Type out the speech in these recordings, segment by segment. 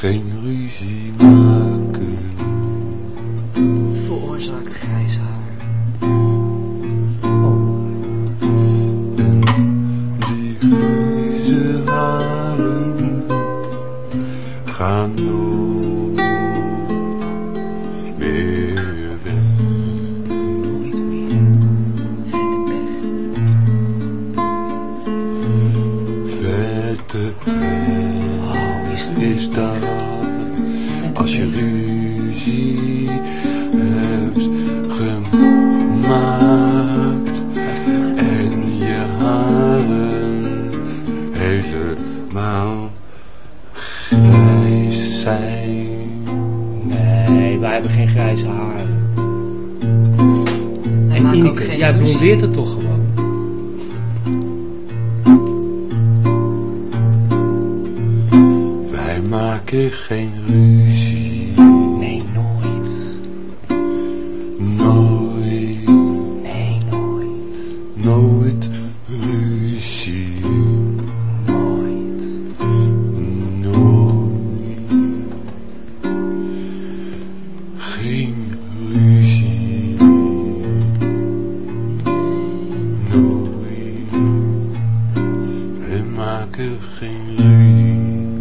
geen ruzie maken. Veroorzaakt grijs haar. En die grijze haren gaan nooit meer weg. Nooit meer. Vette pech is dat als je ruzie hebt gemaakt en je haren helemaal grijs zijn. Nee, wij hebben geen grijze haren. Hij En maakt ook Ineke, geen jij ruzie. blondeert het toch gewoon? Wij maken geen ruzie. Nee, nooit. Nooit, Nee, nooit. nooit ruzie. Nooit. Nooit. Geen ruzie. Nooit. We maken geen ruzie.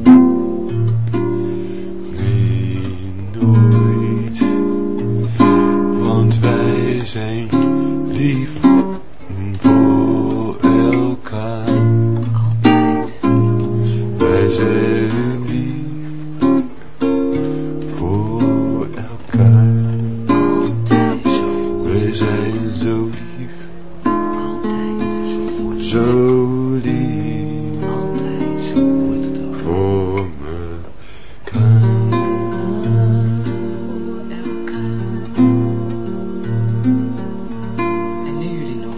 Nee, nooit. Want wij zijn lief voor elkaar. Altijd. Wij zijn lief voor elkaar. Altijd. Wij zijn zo lief, Altijd. zo lief Altijd. voor elkaar. En nu jullie nog.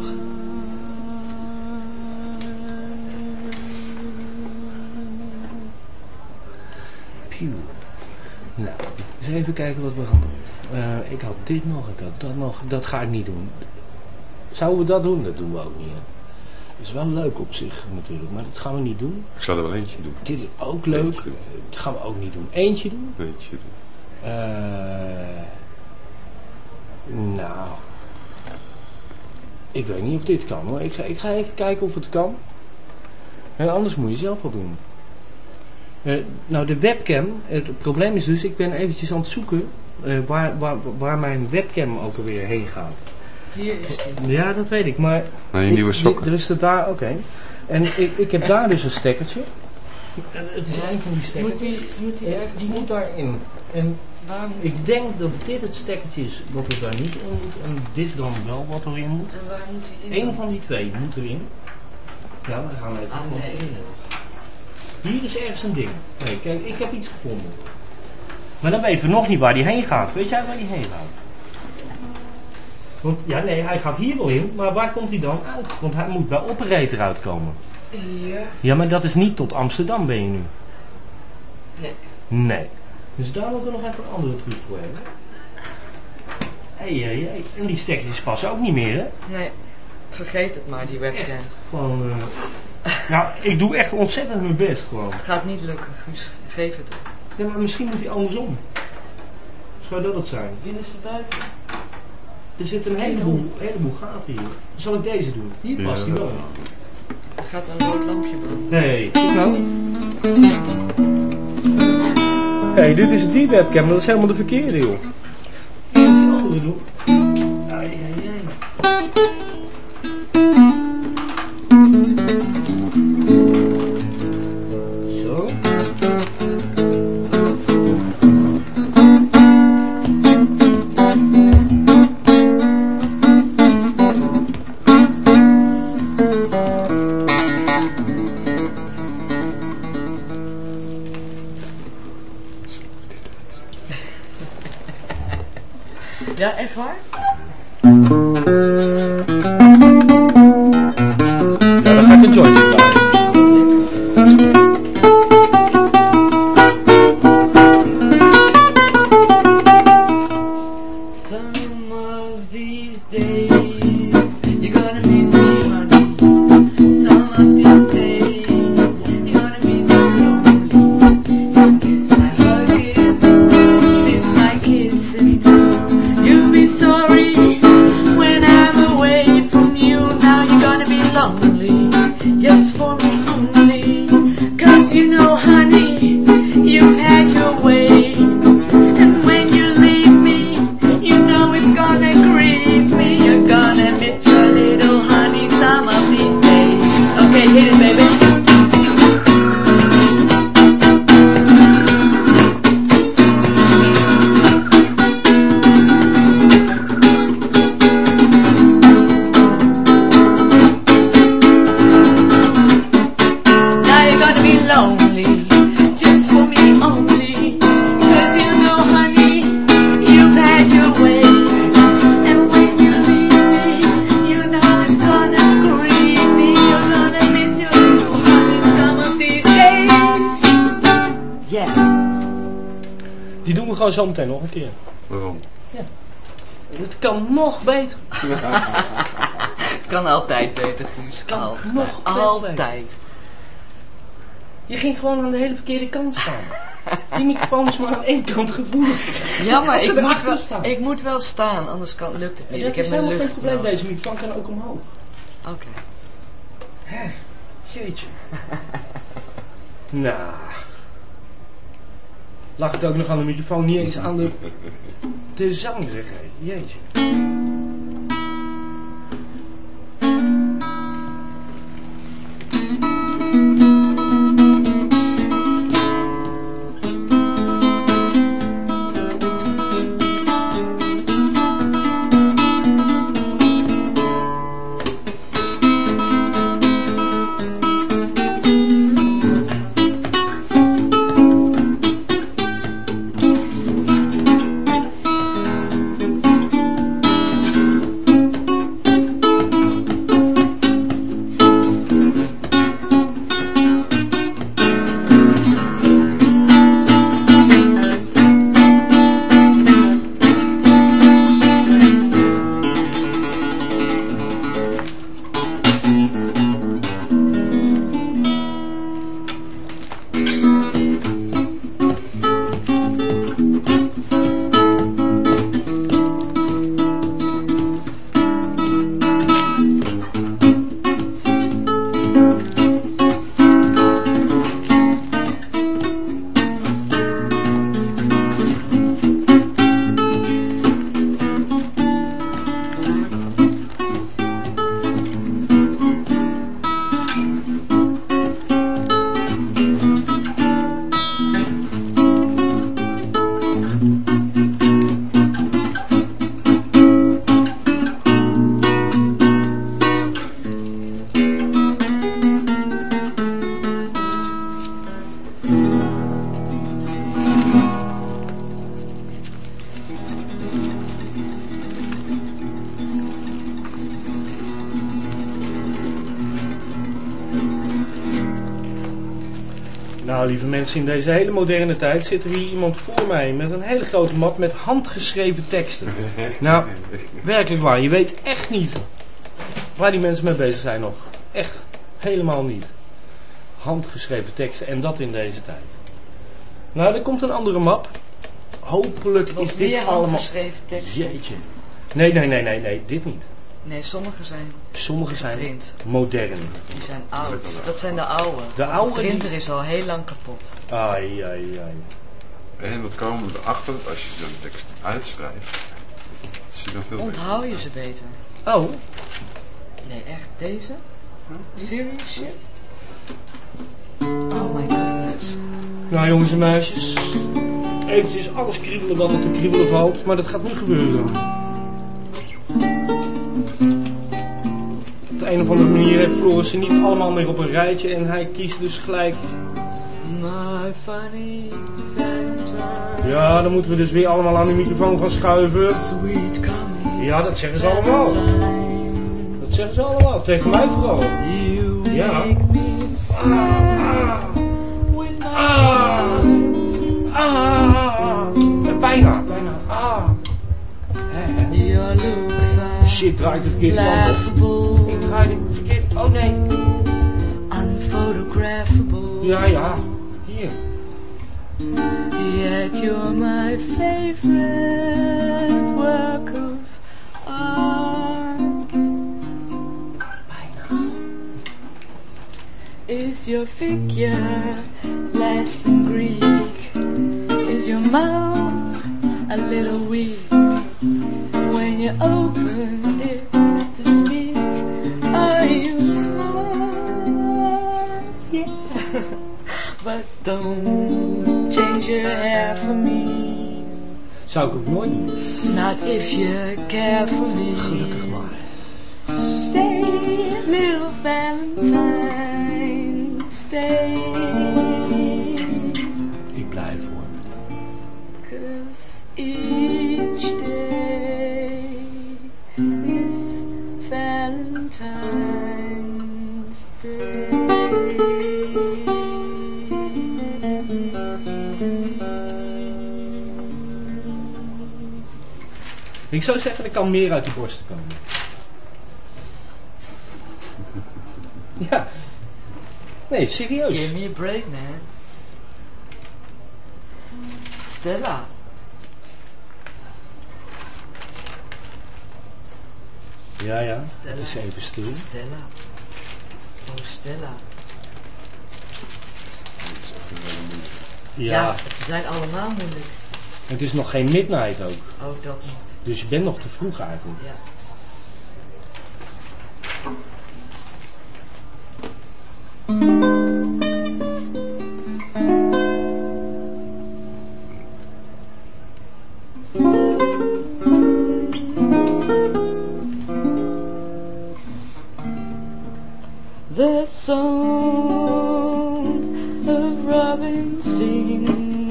Phew. Nou, eens even kijken wat we gaan doen. Ik had dit nog, ik had dat nog. Dat ga ik niet doen. Zouden we dat doen? Dat doen we ook niet. Hè? Dat is wel leuk op zich natuurlijk, maar dat gaan we niet doen. Ik zal er wel eentje doen. Dit is ook leuk. Eentje doen. Dat gaan we ook niet doen. Eentje doen? Eentje doen. Nou, ik weet niet of dit kan hoor. Ik ga even kijken of het kan. En anders moet je zelf wel doen. Nou, de webcam. Het probleem is dus, ik ben eventjes aan het zoeken waar mijn webcam ook alweer heen gaat. Hier is die. Ja, dat weet ik, maar... Naar je nieuwe sokken. Er is er daar, oké. En ik heb daar dus een stekkertje. En het is een van die stekkers. Moet die ergens Die moet daarin. En Waar moet ik denk dat dit het stekkertje is wat er daar niet in moet. En dit dan wel wat erin moet. En waar moet die in? Eén van die twee moet erin. Ja, we gaan even nee. Hier is ergens een ding. Nee, kijk, ik heb iets gevonden. Maar dan weten we nog niet waar die heen gaat. Weet jij waar die heen gaat? Want, ja, nee, hij gaat hier wel in, maar waar komt hij dan uit? Want hij moet bij Operator uitkomen. Hier. Ja, maar dat is niet tot Amsterdam ben je nu. Nee. Nee. Dus daar moeten we nog even een andere truc voor hebben. Hé. En die stekjes passen ook niet meer, hè? Nee. Vergeet het maar, die webcam. Echt. Gewoon, nou, ik doe echt ontzettend mijn best gewoon. Het gaat niet lukken, Guus. Geef het op. Ja, maar misschien moet hij andersom. Zou dat het zijn? Wie is er buiten? Er zit een heleboel gaten hier. Zal ik deze doen? Hier past hij wel. Er gaat een rood lampje branden. Nee, kijk nou. Hé, dit is die webcam, dat is helemaal de verkeerde, joh. Die andere doen. Ai. Zo. Ja, echt waar? Ja, dan ga ik een jointje draaien. Some of these days you're gonna miss me, honey. Some of these days you're gonna be so lonely. You kiss my heart. you know, honey, you've had your way. And when you leave me, you know it's gonna grieve me. You're gonna miss your little honey some of these days. Okay, hit it, baby. Gewoon zo meteen nog een keer. Waarom? Ja. Het kan nog beter. Het kan altijd beter, Guus. Kan altijd. nog altijd. Je ging gewoon aan de hele verkeerde kant staan. Die microfoon is maar aan één kant gevoelig. Ja, maar ik moet wel staan, anders lukt het niet. Ja, ik heb mijn lucht geen probleem, nodig. deze microfoon kan ook omhoog. Oké. Jeetje. Nou. Lag het ook nog aan de microfoon, niet eens aan de zang, zeg hé. Jeetje. Nou, lieve mensen, in deze hele moderne tijd zit er hier iemand voor mij met een hele grote map met handgeschreven teksten. Nou, werkelijk waar, je weet echt niet waar die mensen mee bezig zijn nog. Echt, helemaal niet. Handgeschreven teksten en dat in deze tijd. Nou, er komt een andere map. Hopelijk is dit allemaal... handgeschreven teksten? Jeetje. Nee, dit niet. Nee, Sommige zijn print. modern. Die zijn oud. Dat zijn de oude. De oude printer is al heel lang kapot. Ai. En wat komen we erachter als je de tekst uitschrijft? Zie je dan veel Onthoud je ze beter? Oh. Nee, echt deze? Serious shit? Oh my goodness. Nou jongens en meisjes, eventjes alles kriebelen wat er te kriebelen valt, maar dat gaat niet gebeuren. Op de een of andere manier heeft Floris ze niet allemaal meer op een rijtje en hij kiest dus gelijk. My funny Valentine. Ja, dan moeten we dus weer allemaal aan de microfoon gaan schuiven. Sweet coming. Ja, dat zeggen ze allemaal. Dat zeggen ze allemaal, tegen mij vooral. Ja. Make me smile with my Bijna. Your looks are Shit, draai ik de verkeerde kant op. laughable. Ik draai de verkeerde... Oh nee. Unphotographable. Ja. Hier. Yet you're my favorite work of art. Bijna. Is Is your figure less than Greek? Is your mouth a little weak when you open it to speak? Are you smart? Yeah. But don't change your hair for me. Zou ik ook nooit doen. Not if you care for me. Gelukkig maar. Stay, little Valentine. Stay. Ik blijf hoor. 'Cause each day is Valentine's Day. Ik zou zeggen, er kan meer uit die borsten komen. Ja. Nee, serieus. Give me a break, man. Stella. Ja, ja. Stella. Het is even stil. Stella. Oh, Stella. Ja. Ja, ze zijn allemaal moeilijk. Het is nog geen midnight ook. Ook dat niet. Dus je bent nog te vroeg eigenlijk. Ja. The song of robin sings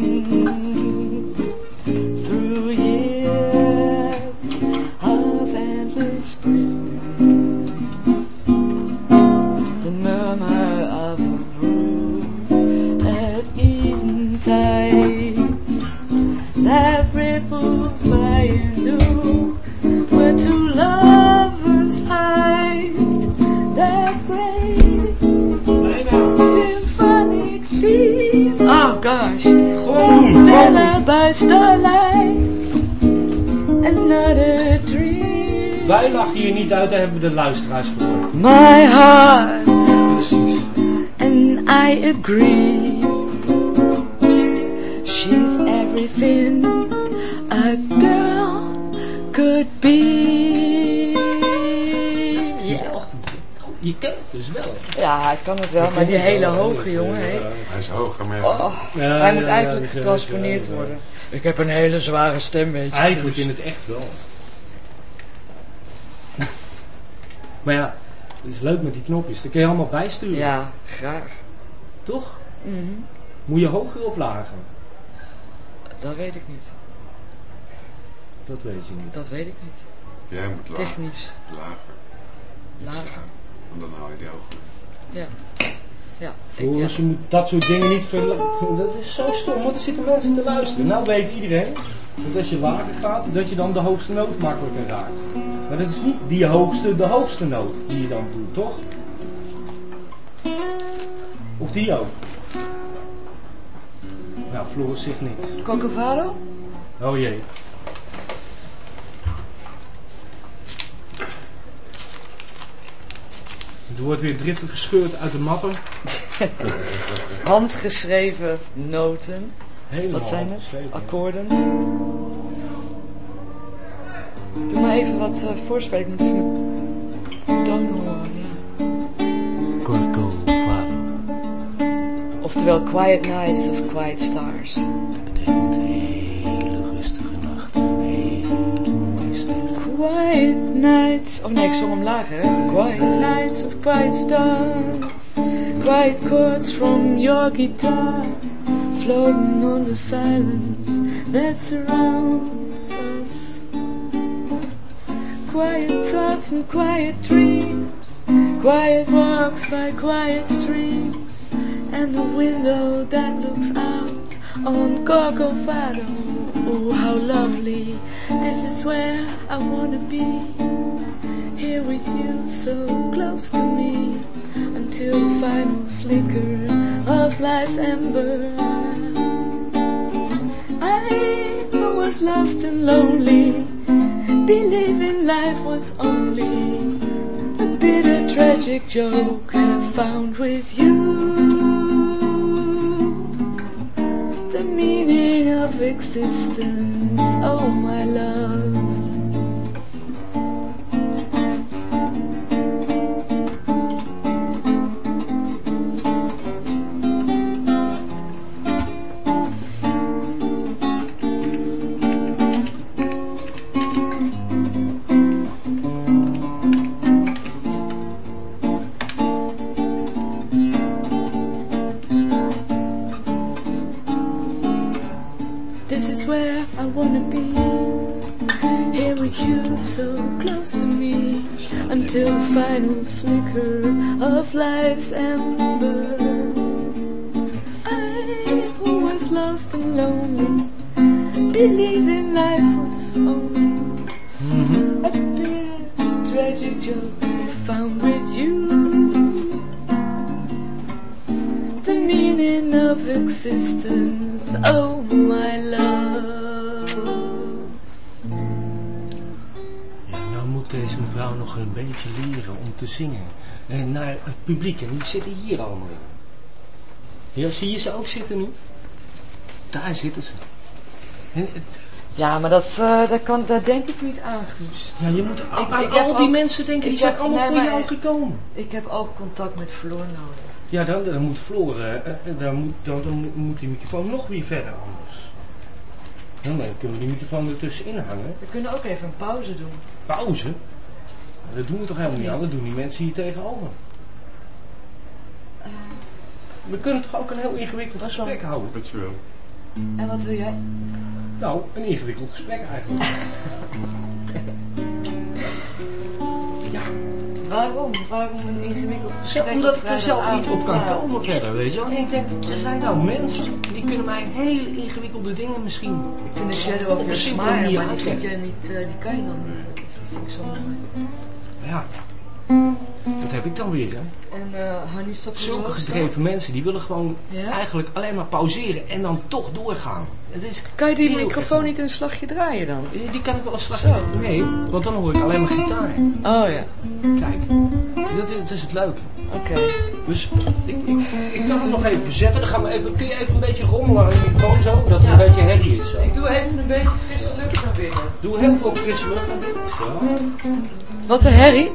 through years of endless spring. The murmur of a brook at eventide that ripples by anew, where two lovers hide that great symphonic theme. Oh gosh. Stella by starlight, another dream. Wij lachen hier niet uit, daar hebben we de luisteraars voor. My heart, Precies. and I agree. She's everything a girl could be. Je kent het dus wel. Ja, ik kan het wel, maar die hele hoge jongen, hè. Hij is hoog, maar Hij moet eigenlijk getransponeerd worden. Ik heb een hele zware stem, weet je. Eigenlijk in het echt wel. Maar ja, het is leuk met die knopjes. Dat kun je allemaal bijsturen. Ja, graag. Toch? Mhm. Moet je hoger of lager? Dat weet ik niet. Dat weet je niet. Dat weet ik niet. jij moet lager. Technisch. Lager. En dan hou je die hoger. Ja. Ja. Volgens je moet dat soort dingen niet dat is zo stom, want er zitten mensen te luisteren. Nou weet iedereen dat als je lager gaat, dat je dan de hoogste noot makkelijker raakt. Maar dat is niet de hoogste noot die je dan doet, toch? Of die ook? Nou, Floris zegt niks. Cocovado? Oh jee. Er wordt weer driftig gescheurd uit de mappen. Handgeschreven noten. Helemaal Wat zijn het? handgeschreven, ja. Akkoorden. Doe maar even wat voorspelen. Ik moet even de toon horen. Ja. Corcovado. Oftewel Quiet Nights of Quiet Stars. Dat betekent hele rustige nacht. Hele mooie ster. Quiet nights. Oh nee, ik zong hem lager, hè? Quiet nights of quiet stars. Quiet chords from your guitar. Floating on the silence that surrounds us. Quiet thoughts and quiet dreams. Quiet walks by quiet streams. And a window that looks out on Corcovado. Oh, how lovely. This is where I wanna be. Here with you, so close to me. Until the final flicker of life's ember. I was lost and lonely. Believing life was only a bitter tragic joke I found with you. existence, oh my love. This is where I wanna be, here with you so close to me, until the final flicker of life's ember. I, who was lost and lonely, believing life was only a bitter, tragic joke I found with you. The meaning of existence, oh my love. Ja, nou moet deze mevrouw nog een beetje leren om te zingen. En naar het publiek, en die zitten hier allemaal in. Ja, zie je ze ook zitten nu? Daar zitten ze. En, Ja, maar dat denk ik niet aan, Guus. ja, je moet aan ik al heb die ook- mensen denken, die zijn allemaal voor jou gekomen. Ik heb ook contact met Floor nodig. Ja, dan moet Floor, dan moet die microfoon nog weer verder anders. Dan kunnen we die microfoon ertussenin hangen. We kunnen ook even een pauze doen. Pauze? Nou, dat doen we toch helemaal niet aan, dat doen die mensen hier tegenover. We kunnen toch ook een heel ingewikkeld gesprek houden? Wat je wil. En wat wil jij? Nou, een ingewikkeld gesprek eigenlijk. Ja, Waarom? Waarom een ingewikkeld gesprek? omdat ik er zelf niet vrijdagavond? op kan Nou, komen verder, weet je wel. En ik denk, er zijn nou mensen, die kunnen mij hele ingewikkelde dingen misschien... Ik vind de shadow Op of een your simpele smile, manier maar die vind uitleggen. je niet, die kan je dan niet. Dat vind ik zo mooi. Ja, dat heb ik dan weer, hè. En honeysuckle Zulke roast gedreven mensen, die willen gewoon Ja? eigenlijk alleen maar pauzeren en dan toch doorgaan. Het is Kan je die heel microfoon erg. niet een slagje draaien dan? Die kan ik wel een slagje. Zo. Nee, want dan hoor ik alleen maar gitaar. Oh ja, Kijk, dat is het leuke. oké. Dus ik kan het nog even verzetten. Dan gaan we even, kun je even een beetje rommelen aan de microfoon zo, dat er een beetje herrie is. Zo. Ik doe even een beetje frisse lucht naar binnen. Doe heel veel frisse lucht aan dit. Zo. Wat een herrie.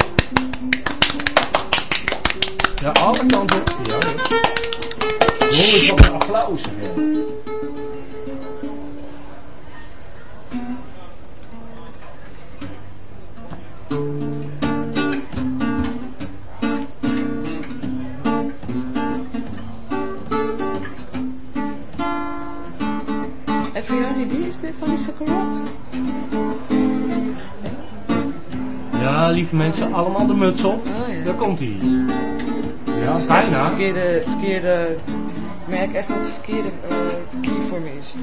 Ja, alle kanten. Ja, ja. Hoor eens wat een applaus. Ja. Every honeybee is dit honeysuckle roast? Ja, lieve mensen, allemaal de muts op. Oh ja. Daar komt hij. Ja, bijna. Verkeerde, ik merk echt dat het verkeerde key voor me is.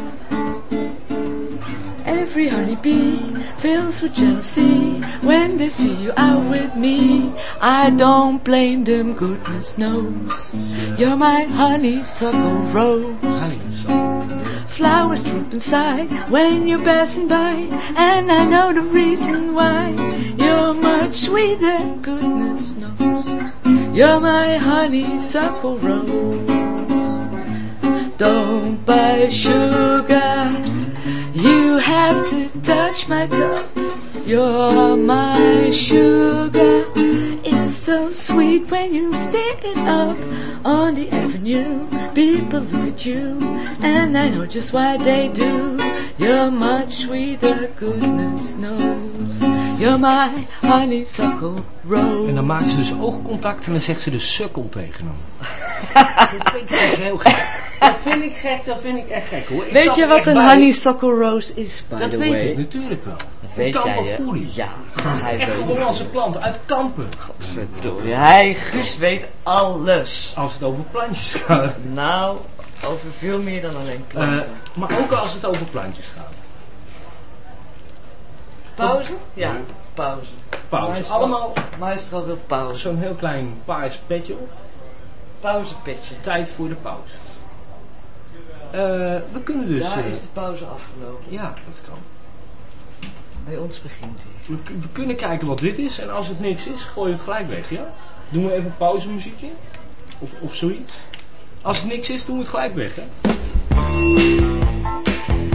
Every honeybee fills with jealousy when they see you out with me. I don't blame them, goodness knows. You're my honeysuckle rose. Flowers droop inside when you're passing by, and I know the reason why. You're much sweeter, goodness knows. You're my honeysuckle rose. Don't buy sugar, you have to touch my cup. You're my sugar. It's so sweet when you stick it up on the avenue. People look at you, and I know just why they do. You're much sweeter, goodness knows. You're my honeysuckle rose. En dan maakt ze dus oogcontact en dan zegt ze de sukkel tegen hem. Dat vind ik echt heel gek. Dat vind ik echt gek hoor. Ik Weet zat je er wat echt een bij. honeysuckle rose is, by Dat the weet way? ik natuurlijk wel. Dat weet jij, hè? Kamperfoelie. Ja, hij Echt een weet. Hollandse plant uit Kampen. Godverdorie, hij, Guus, weet alles. Als het over plantjes gaat. Nou, over veel meer dan alleen planten. Maar ook als het over plantjes gaat. Pauze? Ja, pauze. Pauze. Maestro- Allemaal Maestro wil pauze. zo'n heel klein paars petje op. Pauzepetje. Tijd voor de pauze. We kunnen dus... Daar is de pauze afgelopen. ja, dat kan. Bij ons begint hij. We kunnen kijken wat dit is. En als het niks is, gooi je het gelijk weg, ja? Doen we even pauzemuziekje? Of zoiets. Als het niks is, doen we het gelijk weg, hè?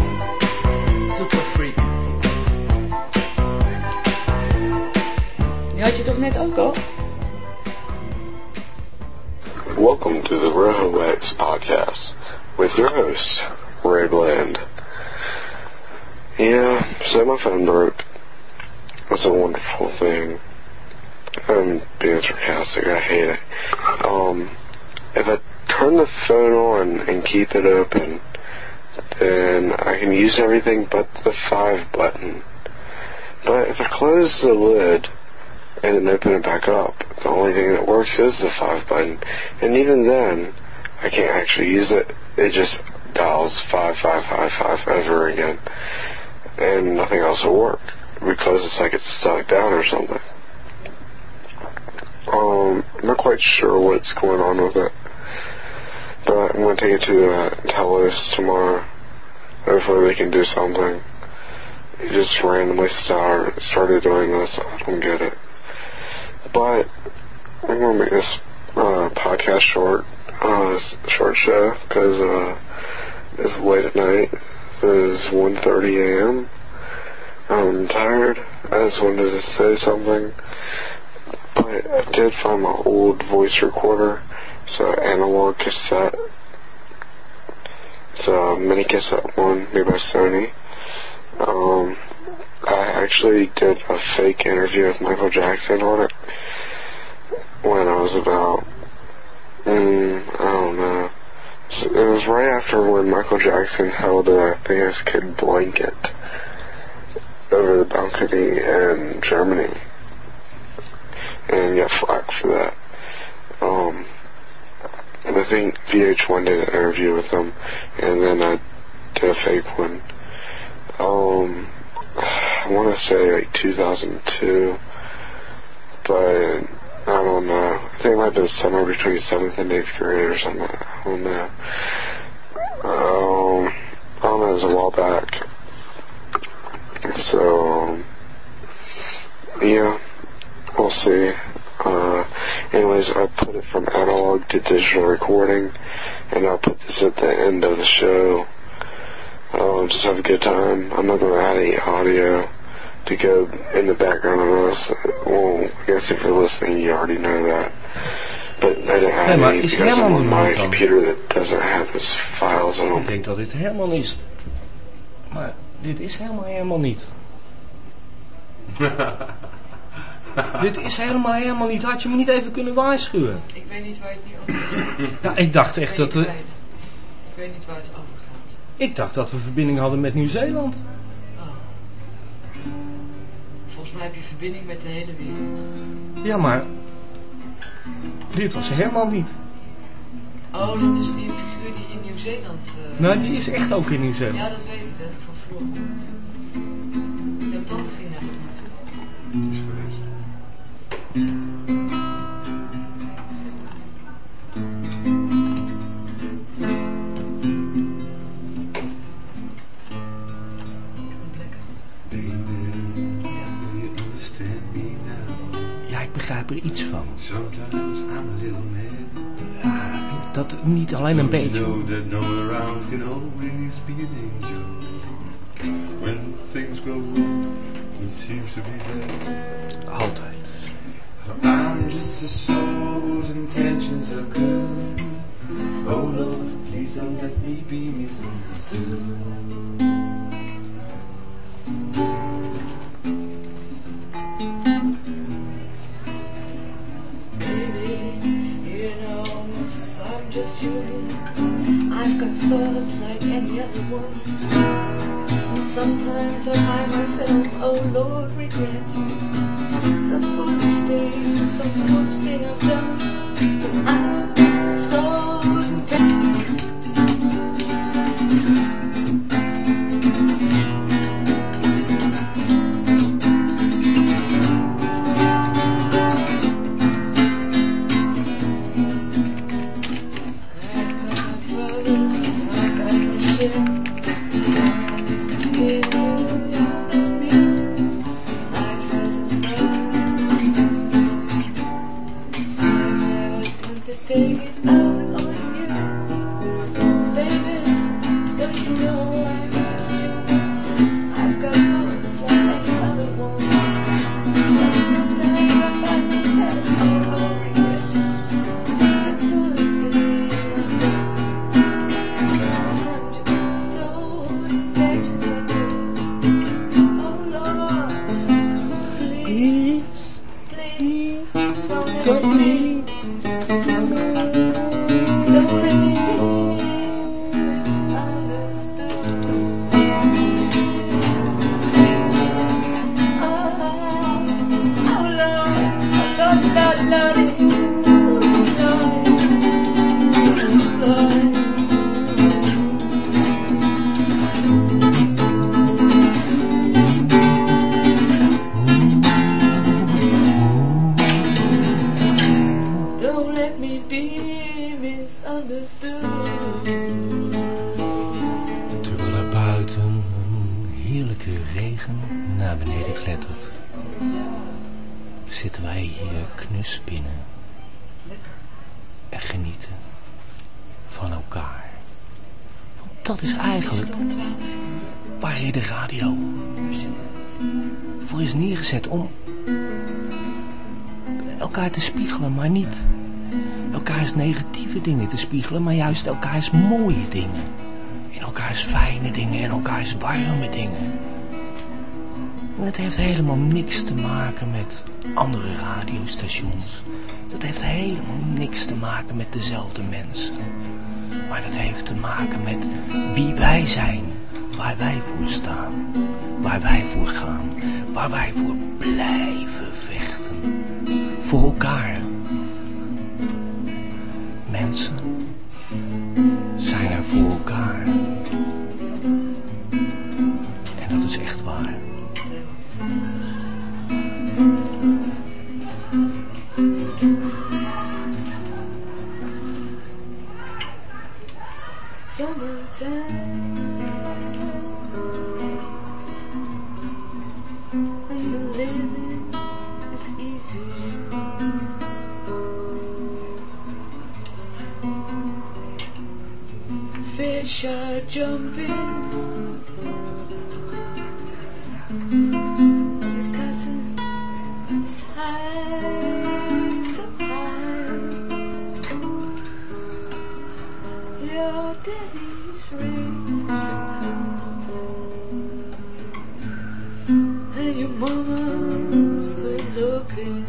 had je toch net ook al? Welcome to the Rojo X podcast with your host, Ray Bland. Yeah, so my phone broke. It's a wonderful thing. I'm being sarcastic, I hate it. If I turn the phone on and keep it open, then I can use everything but the 5 button. But if I close the lid and then open it back up, the only thing that works is the 5 button. And even then, I can't actually use it. It just dials 5555 over again. And nothing else will work, because it's like it's stuck down or something. I'm not quite sure what's going on with it, but I'm going to take it to Telos tomorrow. Hopefully we can do something. It just randomly started doing this. I don't get it. But I'm going to make this podcast short show, because it's late at night. It is 1:30 a.m. I'm tired. I just wanted to say something. But I did find my old voice recorder. It's an analog cassette. It's a mini cassette one made by Sony. I actually did a fake interview with Michael Jackson on it when I was about, I don't know. It was right after when Michael Jackson held a kid blanket over the balcony in Germany and got flack for that. I think VH1 did an interview with him, and then I did a fake one. I want to say like 2002, but I don't know. I think it might have been somewhere between 7th and 8th grade or something. I don't know. It was a while back. So, yeah, we'll see. Anyways, I put it from analog to digital recording, and I'll put this at the end of the show. Just have a good time. I'm not going to add any audio to go in the background of this. Well, I guess if you're listening, you already know that. But I didn't have any because I'm on my computer that doesn't have his files on. Ik denk dat dit Herman is. Maar dit is helemaal niet. Dit is helemaal niet. Had je me niet even kunnen waarschuwen? Ik weet niet waar je het nu over gaat. Ja, ik dacht echt dat we... Ik weet niet waar het over gaat. Ik dacht dat we verbinding hadden met Nieuw-Zeeland. Oh. Volgens mij heb je verbinding met de hele wereld. Ja, maar... Dit was helemaal niet. Oh, dat is die figuur die in Nieuw-Zeeland... Nou, die is echt ook in Nieuw-Zeeland. Ja, dat weet ik. Dat heb ik van vroeger gehoord. Jouw tante ging net ook naartoe. Is geweest. Ja, ik begrijp er iets van. Ja, dat niet alleen een beetje. Altijd. I'm just a soul's intentions are good. Oh Lord, please don't let me be misunderstood. Just human. I've got thoughts like any other one. And sometimes I find myself, oh Lord, regret some foolish thing I've done. But I'm just a soul's intent. I've got thoughts like other ones. Sometimes I Terwijl er buiten een heerlijke regen naar beneden klettert, zitten wij hier knus binnen en genieten van elkaar. Want dat is eigenlijk waar je de radio voor is neergezet, om elkaar te spiegelen, maar niet elkaars negatieve dingen te spiegelen, maar juist elkaars mooie dingen. En elkaars fijne dingen en elkaars warme dingen. En het heeft helemaal niks te maken met andere radiostations. Dat heeft helemaal niks te maken met dezelfde mensen. Maar dat heeft te maken met wie wij zijn, waar wij voor staan, waar wij voor gaan, waar wij voor blijven vechten. Voor elkaar. Mensen zijn er voor elkaar. En dat is echt waar. Summertime, and the living is easy. Fish are jumping, the cotton is high, so high. Your daddy's rich, and your mama's good looking.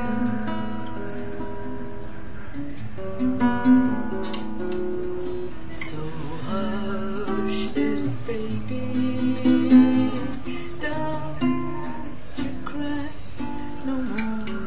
So hush, little baby, don't you cry no more.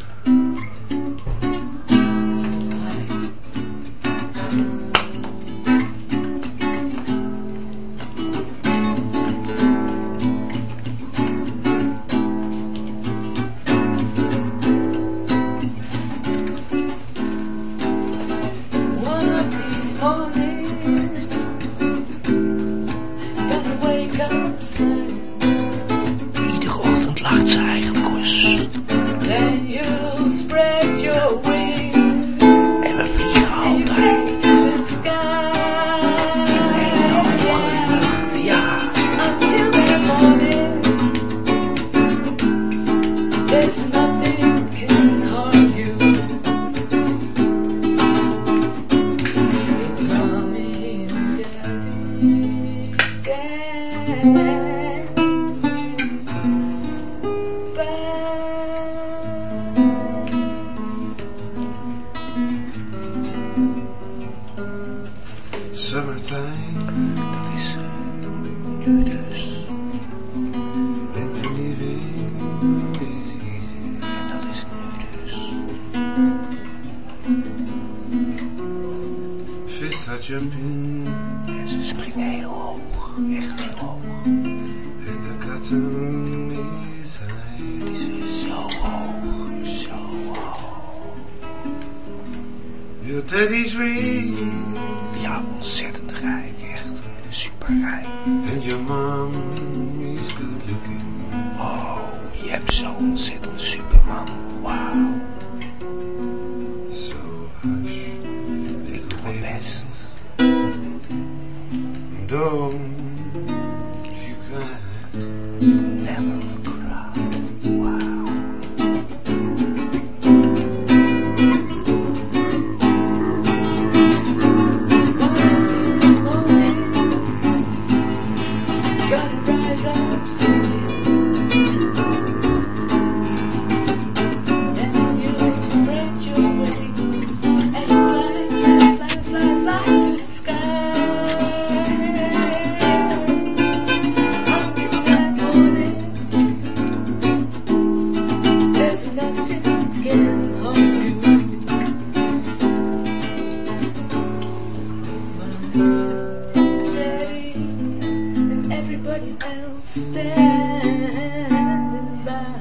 Iedere ochtend laat ze eigenlijk rust. Then you'll spread your wings En we vliegen altijd to the sky in een hoge lucht, ja. until the morning. There's nothing can harm you. Mommy and daddy stand by. Summertime, Dat is nu dus. and the living is easy. En dat is nu dus. Fish are jumping, En ze springen heel hoog. Echt heel hoog. and the cotton is high. Het is zo hoog. Zo hoog. Your daddy's rich, Ja, ontzettend rijk. Echt superrijk. and your mom is good looking. Oh, je hebt zo'n ontzettend superman. Wauw. So hush, little Doe mijn baby, best. don't you cry. Never cry. Wauw. This morning, gotta rise up singing, and you spread your wings and fly, fly, fly, fly, fly to the sky. Until that morning, there's nothing can harm you. Daddy and everybody else standing by.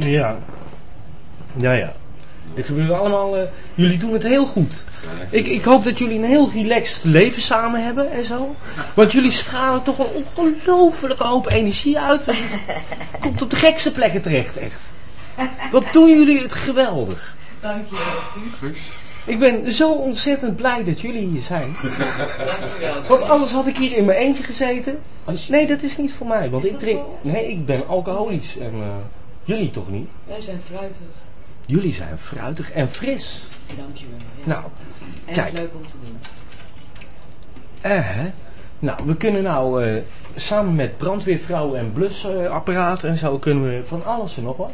Ja. Ja. Dit gebeurt allemaal... jullie doen het heel goed. Ik hoop dat jullie een heel relaxed leven samen hebben en zo. Want jullie stralen toch een ongelofelijke hoop energie uit. Het komt op de gekste plekken terecht, echt. Wat doen jullie het geweldig. Dank je. Guus. Ik ben zo ontzettend blij dat jullie hier zijn. Dankjewel. Want anders had ik hier in mijn eentje gezeten. Nee, dat is niet voor mij. Want Is ik dat drink... voor ons? Nee, ik ben alcoholisch. En jullie toch niet? Wij zijn fruitig. Jullie zijn fruitig en fris. Dankjewel. Ja. Nou, en kijk. leuk om te doen. Hè? Nou, we kunnen nou samen met brandweervrouw en blusapparaat en zo kunnen we van alles en nog wat.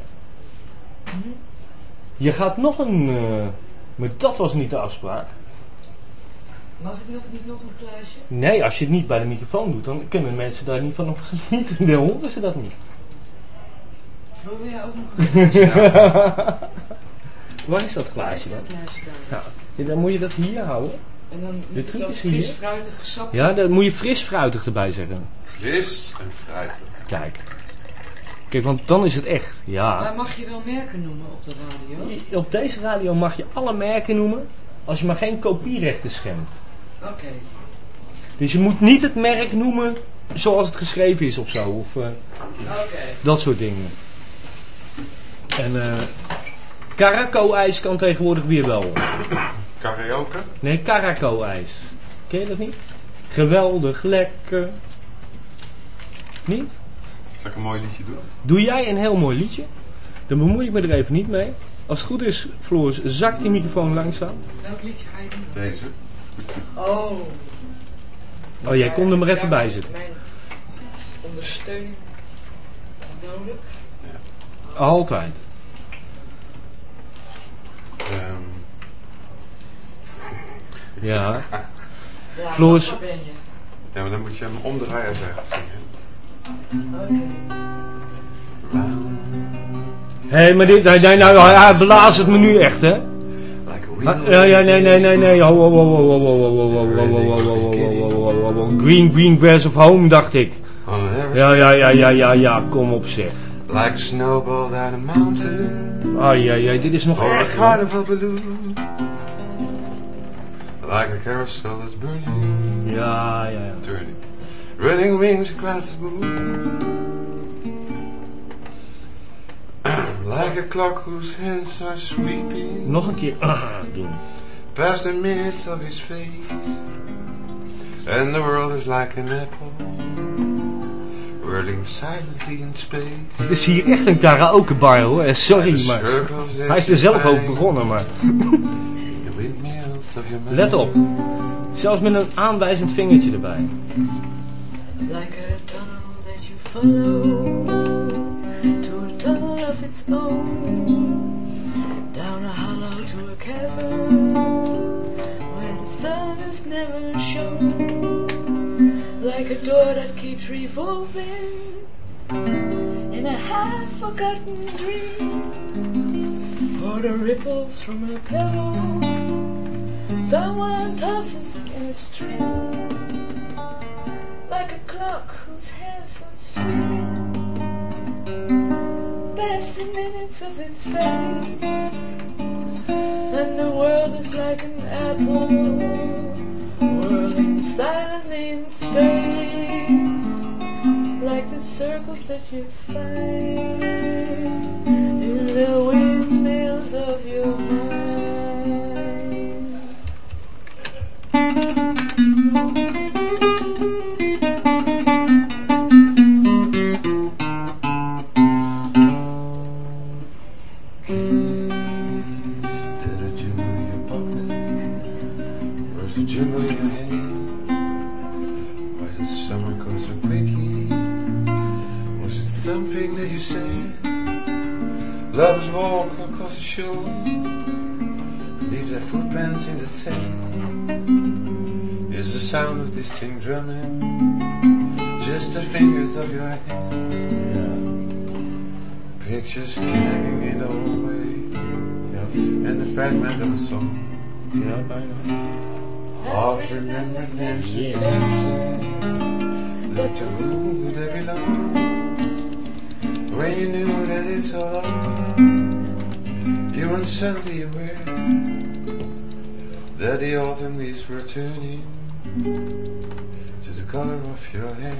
Je gaat nog een... maar dat was niet de afspraak. Mag ik niet nog een glaasje? Nee, als je het niet bij de microfoon doet, dan kunnen mensen daar niet van op genieten. Dan horen ze dat niet. Wil jij ook nog een glaasje? Waar is dat glaasje dan? Nou, dan moet je dat hier houden. En dan De moet ik truc dat is hier. fris fruitige sap. Ja, dan moet je fris fruitig erbij zeggen. Fris en fruitig. Kijk. Kijk, want dan is het echt. Ja. Maar mag je wel merken noemen op de radio? Op deze radio mag je alle merken noemen, als je maar geen kopierechten schendt. Oké. Dus je moet niet het merk noemen zoals het geschreven is of zo. Of Oké. dat soort dingen. En Caraco-ijs kan tegenwoordig weer wel. Karaoke? Nee, Caraco-ijs. Ken je dat niet? Geweldig, lekker. Niet? Zal ik een mooi liedje doen? Doe jij een heel mooi liedje? Dan bemoei ik me er even niet mee. Als het goed is, Floris, zakt die microfoon langzaam. Welk liedje ga je doen? Deze. Oh. Oh, jij kon er maar even bij zitten. Mijn ondersteuning nodig. Altijd. Ja. Ja, Floris. waar ben je? Ja, maar dan moet je hem omdraaien als hij gaat zingen. Oké. Hé, maar dit, nee, nou, hij blaast het me nu echt, hè? Ja, nee. Ho. Green grass of home, dacht ik. Ja, kom op zeg. Like a snowball down a mountain, Ai, dit is nog or a erger. carnival balloon. Like a carousel that's burning, Ja. turning, running wings across the moon. Like a clock whose hands are sweeping Nog een keer doen. past the minutes of his face, and the world is like an apple whirling silently in space. Het is hier echt een karaokebar hoor. Sorry, maar hij is er zelf ook begonnen, maar The windmills of your mind. let op. Zelfs met een aanwijzend vingertje erbij. Like a tunnel that you follow to a tunnel of its own, down a hollow to a cavern where the sun has never shone. Like a door that keeps revolving in a half-forgotten dream, or the ripples from a pebble someone tosses in a stream. Like a clock whose hands are swinging past the minutes of its face, and the world is like an apple whirling silently in space, like the circles that you find in the windmills of your mind. Did a jingle in your pocket? Where's the jingle in your hand? Why does summer go so quickly? Was it something that you said? Lovers walk across the shore, leave their footprints in the sand. Is the sound of distant drumming just the fingers of your hand? Pictures hanging in the hallway, and the fragment of a song. Ja, bijna. Half remembered names and faces, that to whom do they belong? When you knew that it's all over, you weren't suddenly aware that the autumn leaves were turning to the color of your hair.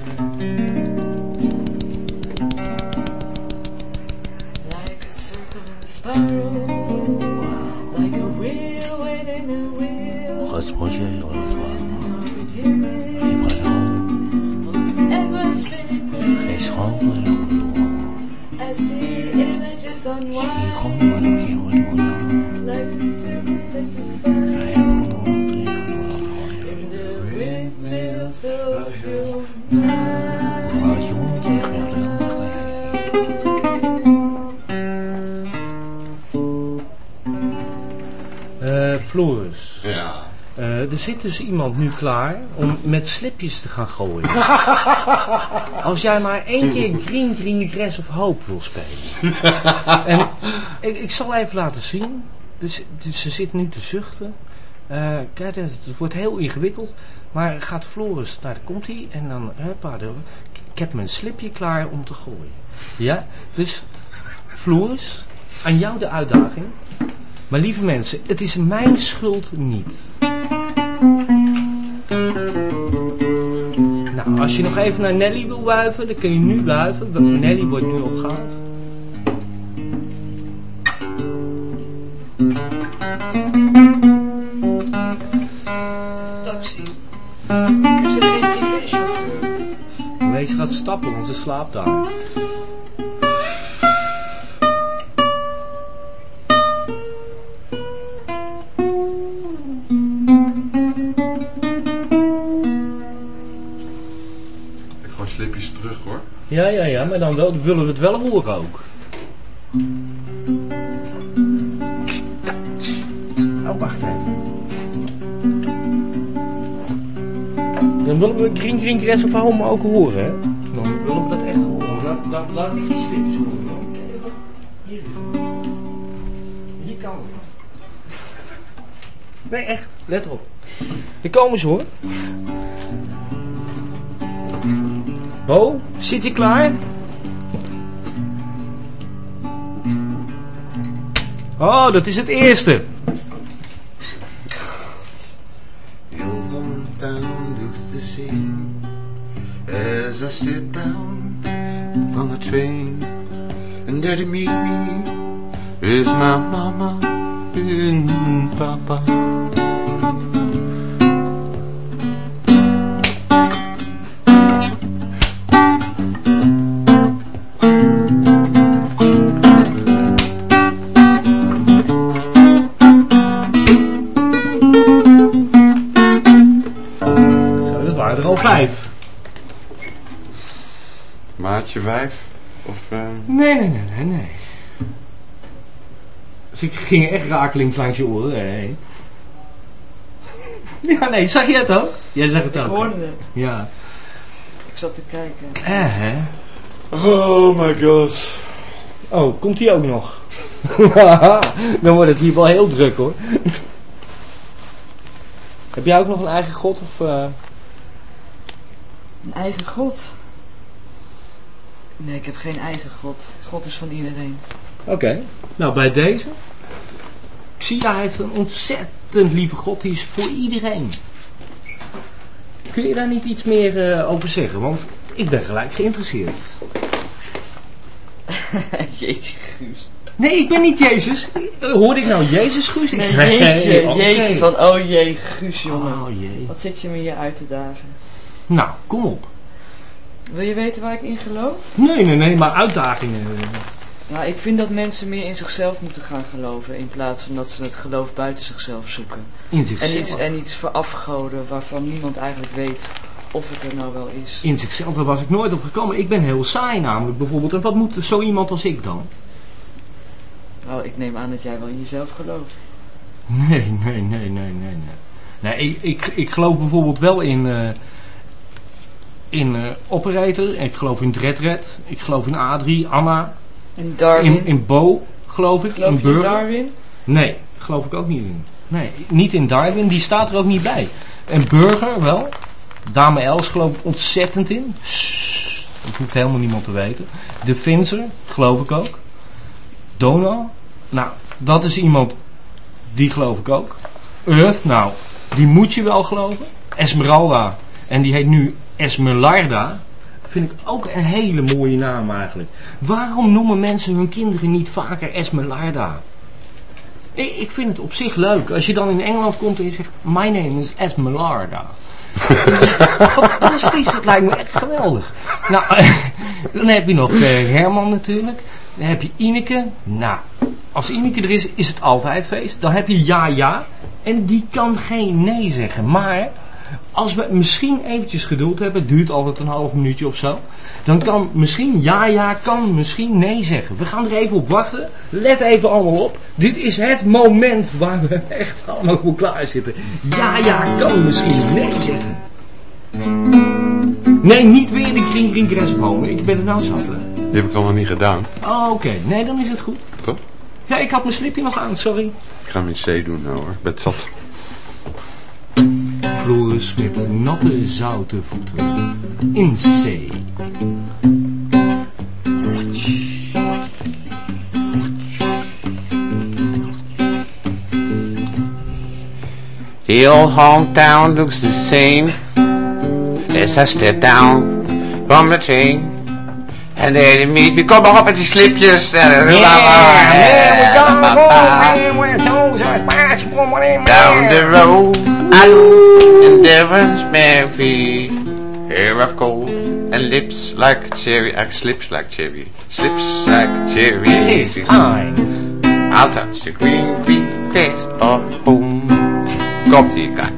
Like a circle spiral, like a wheel within a wheel. Retrojeer le soir, Ever spinning les sombres et l'ombre, as the images les unwind, grands oiseaux qui retournent, like the circles that you find les mondes in the windmills of your mind. voyons derrière le Floris. Ja. Er zit dus iemand nu klaar om met slipjes te gaan gooien. Als jij maar 1 keer Green Grass of Hope wil spelen. En ik zal even laten zien. Dus ze zit nu te zuchten. Kijk, het wordt heel ingewikkeld. Maar gaat Floris, daar komt hij. En dan, ik heb mijn slipje klaar om te gooien. Ja, dus Floris, aan jou de uitdaging. Maar lieve mensen, het is mijn schuld niet. Nou, als je nog even naar Nelly wil wuiven, dan kun je nu wuiven. Want Nelly wordt nu opgehaald. Taxi. Is er geen privéchauffeur? Wees gaat stappen, want ze slaapt daar. Slipjes terug hoor. Ja, maar dan willen we het wel horen ook. Oh, wacht even. Dan willen we Green Grass of Home ook horen, hè? Dan willen we dat echt horen. Laat ik die slipjes horen. Hier is het. Hier kan het. Nee, echt. Let op. Hier komen ze hoor. Bo, zit je klaar? Oh, dat is het eerste. You'll come down to the sea as I step down from the train, and there to meet me is my mama and papa. Maatje 5? Of, Nee. Dus ik ging echt rakelings langs je oren heen. Ja, nee, zag je het ook? Jij zag het ook. Ik hoorde het. Ja. Ik zat te kijken. Hè? Oh my god. Oh, komt die ook nog? Dan wordt het hier wel heel druk hoor. Heb jij ook nog een eigen god of... Een eigen god? Nee, ik heb geen eigen god. God is van iedereen. Oké. Nou, bij deze. Xia heeft een ontzettend lieve god. Die is voor iedereen. Kun je daar niet iets meer over zeggen? Want ik ben gelijk geïnteresseerd. Jeetje, Guus. Nee, ik ben niet Jezus. Hoorde ik nou Jezus, Guus? Nee, Jeetje. Okay. Jeetje van, oh jee, Guus, jongen. Oh jee. Wat zit je me hier uit te dagen? Nou, kom op. Wil je weten waar ik in geloof? Nee, maar uitdagingen. Nou, ik vind dat mensen meer in zichzelf moeten gaan geloven, in plaats van dat ze het geloof buiten zichzelf zoeken. In zichzelf? En iets verafgoden waarvan niemand eigenlijk weet of het er nou wel is. In zichzelf, daar was ik nooit op gekomen. Ik ben heel saai namelijk bijvoorbeeld. En wat moet zo iemand als ik dan? Nou, ik neem aan dat jij wel in jezelf gelooft. Nee. Nee, ik geloof bijvoorbeeld wel in Operator. Ik geloof in Dreadred. Ik geloof in Adrie, Anna. In Darwin. In Bo, geloof ik. Geloof in je Burger. in Darwin? Nee, geloof ik ook niet in. Nee, niet in Darwin. Die staat er ook niet bij. En Burger wel. Dame Els geloof ik ontzettend in. Sst. Dat hoeft helemaal niemand te weten. De Finzer, geloof ik ook. Donald, nou, dat is iemand, die geloof ik ook. Earth, nou, die moet je wel geloven. Esmeralda, en die heet nu Esmeralda. Vind ik ook een hele mooie naam eigenlijk. Waarom noemen mensen hun kinderen niet vaker Esmeralda? Ik vind het op zich leuk. Als je dan in Engeland komt en je zegt, my name is Esmeralda. Fantastisch, dat lijkt me echt geweldig. Nou, dan heb je nog Herman natuurlijk. Dan heb je Ineke. Nou, als Ineke er is het altijd feest. Dan heb je Ja. En die kan geen nee zeggen. Maar als we misschien eventjes geduld hebben, het duurt altijd een half minuutje of zo, dan kan misschien Ja kan misschien nee zeggen. We gaan er even op wachten. Let even allemaal op. Dit is het moment waar we echt allemaal voor klaar zitten. Ja kan misschien nee zeggen. Nee, niet weer de Green Grass of Home. Ik ben er nou zat. Die heb ik allemaal niet gedaan. Oh, oké. Nee, dan is het goed. Toch? Ja, ik had mijn slipje nog aan, sorry. Ik ga hem in C doen nou hoor. Ik ben zat. Floris met natte zoute voeten. In C. The old hometown looks the same as I step down from the train. And there they meet me. Kom maar op met die slipjes. Down the road, and Devon's Mary. Hair of gold and lips like cherry. Slips like cherry. Slips like cherry. It is fine. I'll touch the green grass of home. Komt ie, kijk.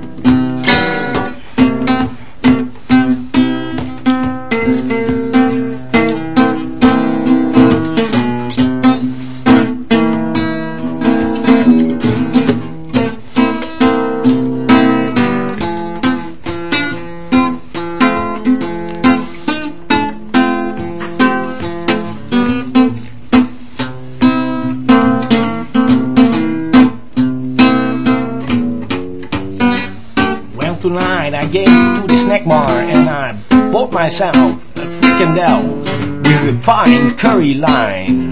Tonight I came to the snack bar and I bought myself a frikandel with a fine curry line.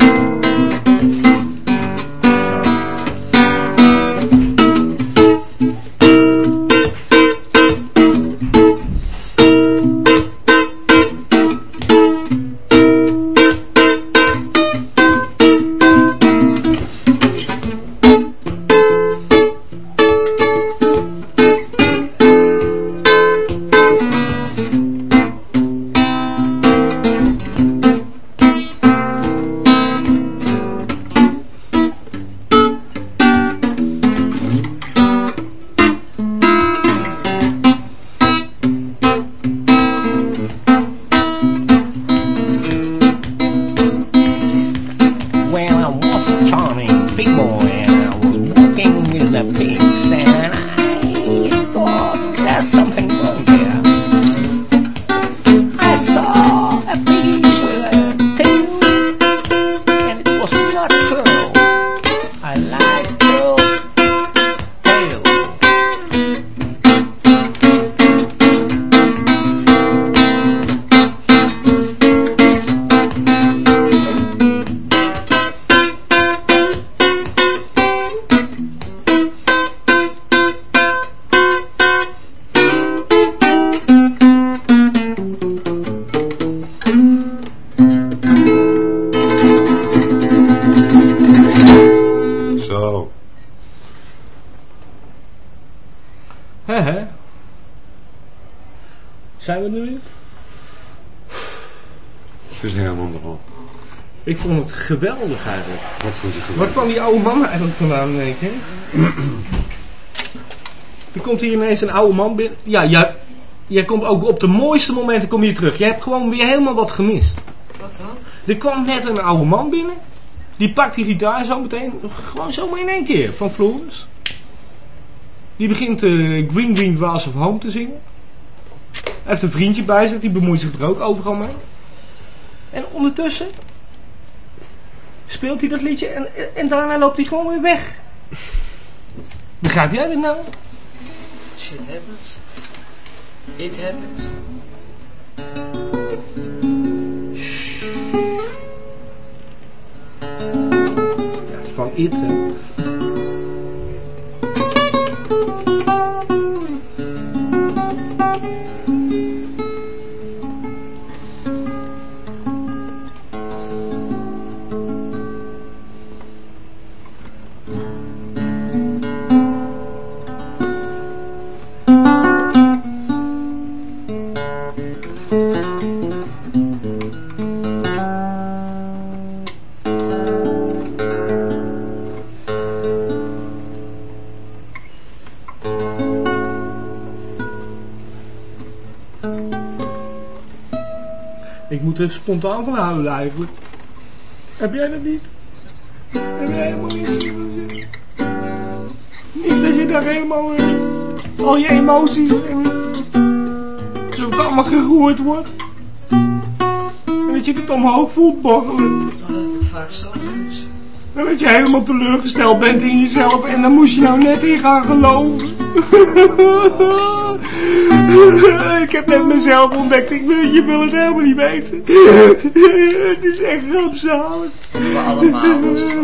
Zijn we er nu? Het is helemaal erop. Ik vond het geweldig eigenlijk. Wat vond je geweldig? Waar kwam die oude man eigenlijk vandaan in één keer? Er komt hier ineens een oude man binnen. Ja, jij komt ook op de mooiste momenten kom je terug. Je hebt gewoon weer helemaal wat gemist. Wat dan? Er kwam net een oude man binnen. Die pakt die gitaar zo meteen. Gewoon zomaar in één keer. Van Floris. Die begint Green Grass of Home te zingen. Hij heeft een vriendje bij zich. Die bemoeit zich er ook overal mee. En ondertussen speelt hij dat liedje. En daarna loopt hij gewoon weer weg. Begrijp jij dit nou? Shit happens. It happens. It, hè. Ik moet er spontaan van houden eigenlijk. Heb jij dat niet? Heb jij helemaal niets? Niet dat je daar helemaal al je emoties en dat het allemaal geroerd wordt. En dat je het omhoog voelt borrelen. Oh, dat heb ik vaak zo dus. En dat je helemaal teleurgesteld bent in jezelf en dan moest je nou net in gaan geloven. Ik heb net mezelf ontdekt, je wil het helemaal niet weten. Het is echt rampzalig. We allemaal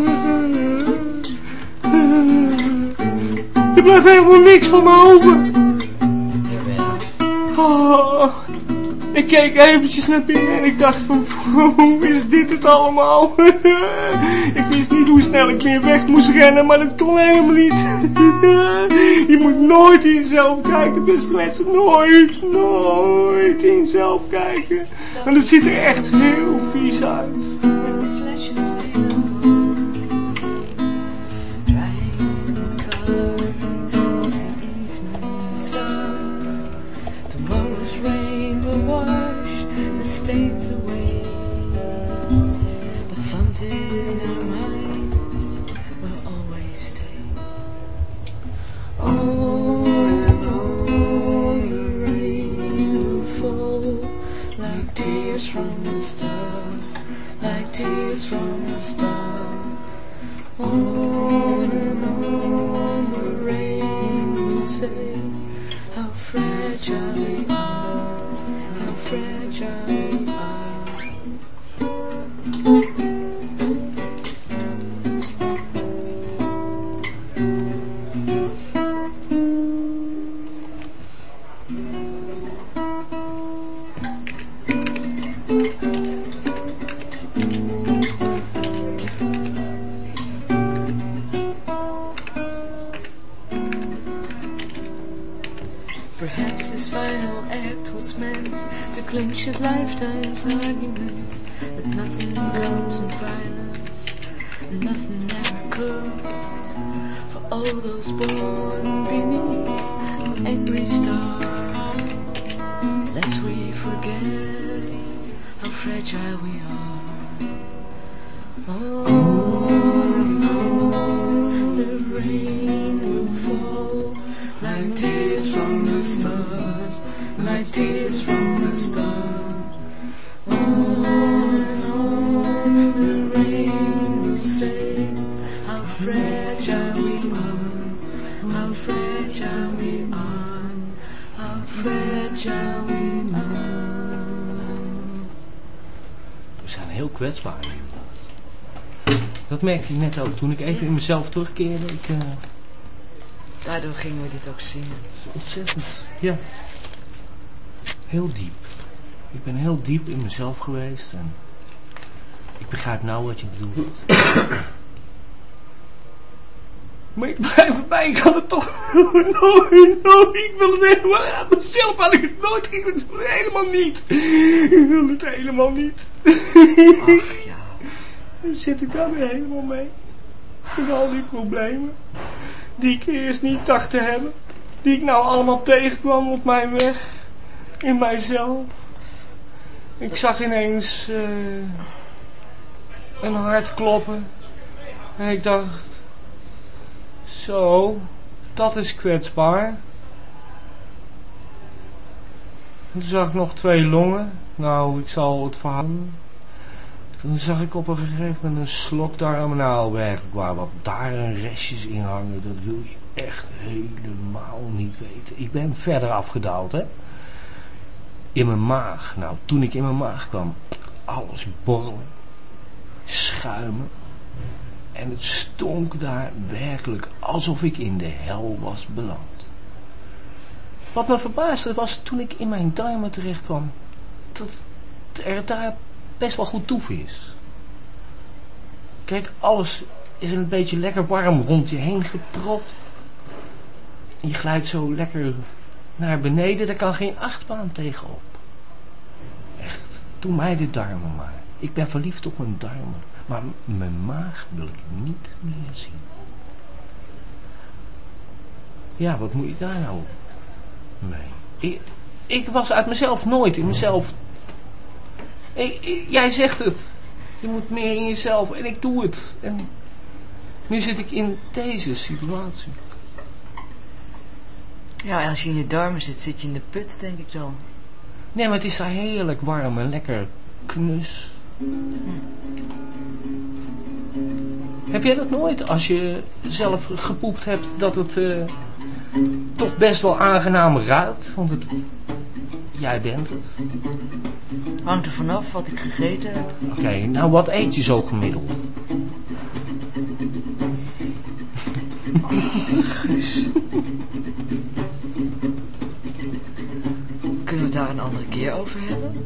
Er blijft helemaal niks van me over. Jawel. Oh, ik keek eventjes naar binnen en ik dacht van, hoe is dit het allemaal? Ik wist niet hoe snel ik weer weg moest rennen, maar dat kon helemaal niet. Je moet nooit in jezelf kijken, beste mensen. Nooit in jezelf kijken. Want het ziet er echt heel vies uit. States away, but something in our minds will always stay. On and on the rain will fall like tears from a star, like tears from a star. On and on the rain will say how fragile we are, how fragile we are. Perhaps this final act was meant to clinch a lifetime's argument, that nothing comes in violence, and nothing ever could. For all those born beneath an angry star, lest we forget how fragile we are. On and on the rain will fall like tears from the stars, like tears from the stars. On and on the rain will say how fragile we are, how fragile we are, how fragile we are. We zijn heel kwetsbaar. Dat merkte ik net ook toen ik even in mezelf terugkeerde. Daardoor gingen we dit ook zingen. Ontzettend, ja. Heel diep. Ik ben heel diep in mezelf geweest en ik begrijp nou wat je bedoelt. Maar ik blijf erbij, ik had het toch nooit, ik wil het helemaal, aan mezelf had ik het nooit, ik wil het helemaal niet. Ik wil het helemaal niet. Ach ja. Dan zit ik daar weer helemaal mee. Met al die problemen die ik eerst niet dacht te hebben. Die ik nou allemaal tegenkwam op mijn weg. In mijzelf. Ik zag ineens een hart kloppen. En ik dacht, zo, dat is kwetsbaar. Toen zag ik nog 2 longen. Nou, ik zal het verhaal. Toen zag ik op een gegeven moment een slokdarm. Nou, werkelijk waar, wat daar een restjes in hangen, dat wil je echt helemaal niet weten. Ik ben verder afgedaald, hè. In mijn maag. Nou, toen ik in mijn maag kwam, alles borrelen, schuimen. En het stonk daar werkelijk alsof ik in de hel was beland. Wat me verbaasde was toen ik in mijn darmen terecht kwam, dat er daar best wel goed toef is. Kijk, alles is een beetje lekker warm rond je heen gepropt. En je glijdt zo lekker naar beneden, daar kan geen achtbaan tegenop. Echt, doe mij de darmen maar. Ik ben verliefd op mijn darmen, maar mijn maag wil ik niet meer zien. Ja, wat moet je daar nou mee? Ik was uit mezelf nooit in mezelf. Jij zegt het. Je moet meer in jezelf en ik doe het. En nu zit ik in deze situatie. Ja, als je in je darmen zit, zit je in de put, denk ik dan. Nee, maar het is daar heerlijk warm en lekker knus. Heb jij dat nooit? Als je zelf gepoept hebt, dat het toch best wel aangenaam ruikt? Want jij bent het. Hangt er vanaf wat ik gegeten heb. Oké, nou wat eet je zo gemiddeld? Guus. Kunnen we het daar een andere keer over hebben?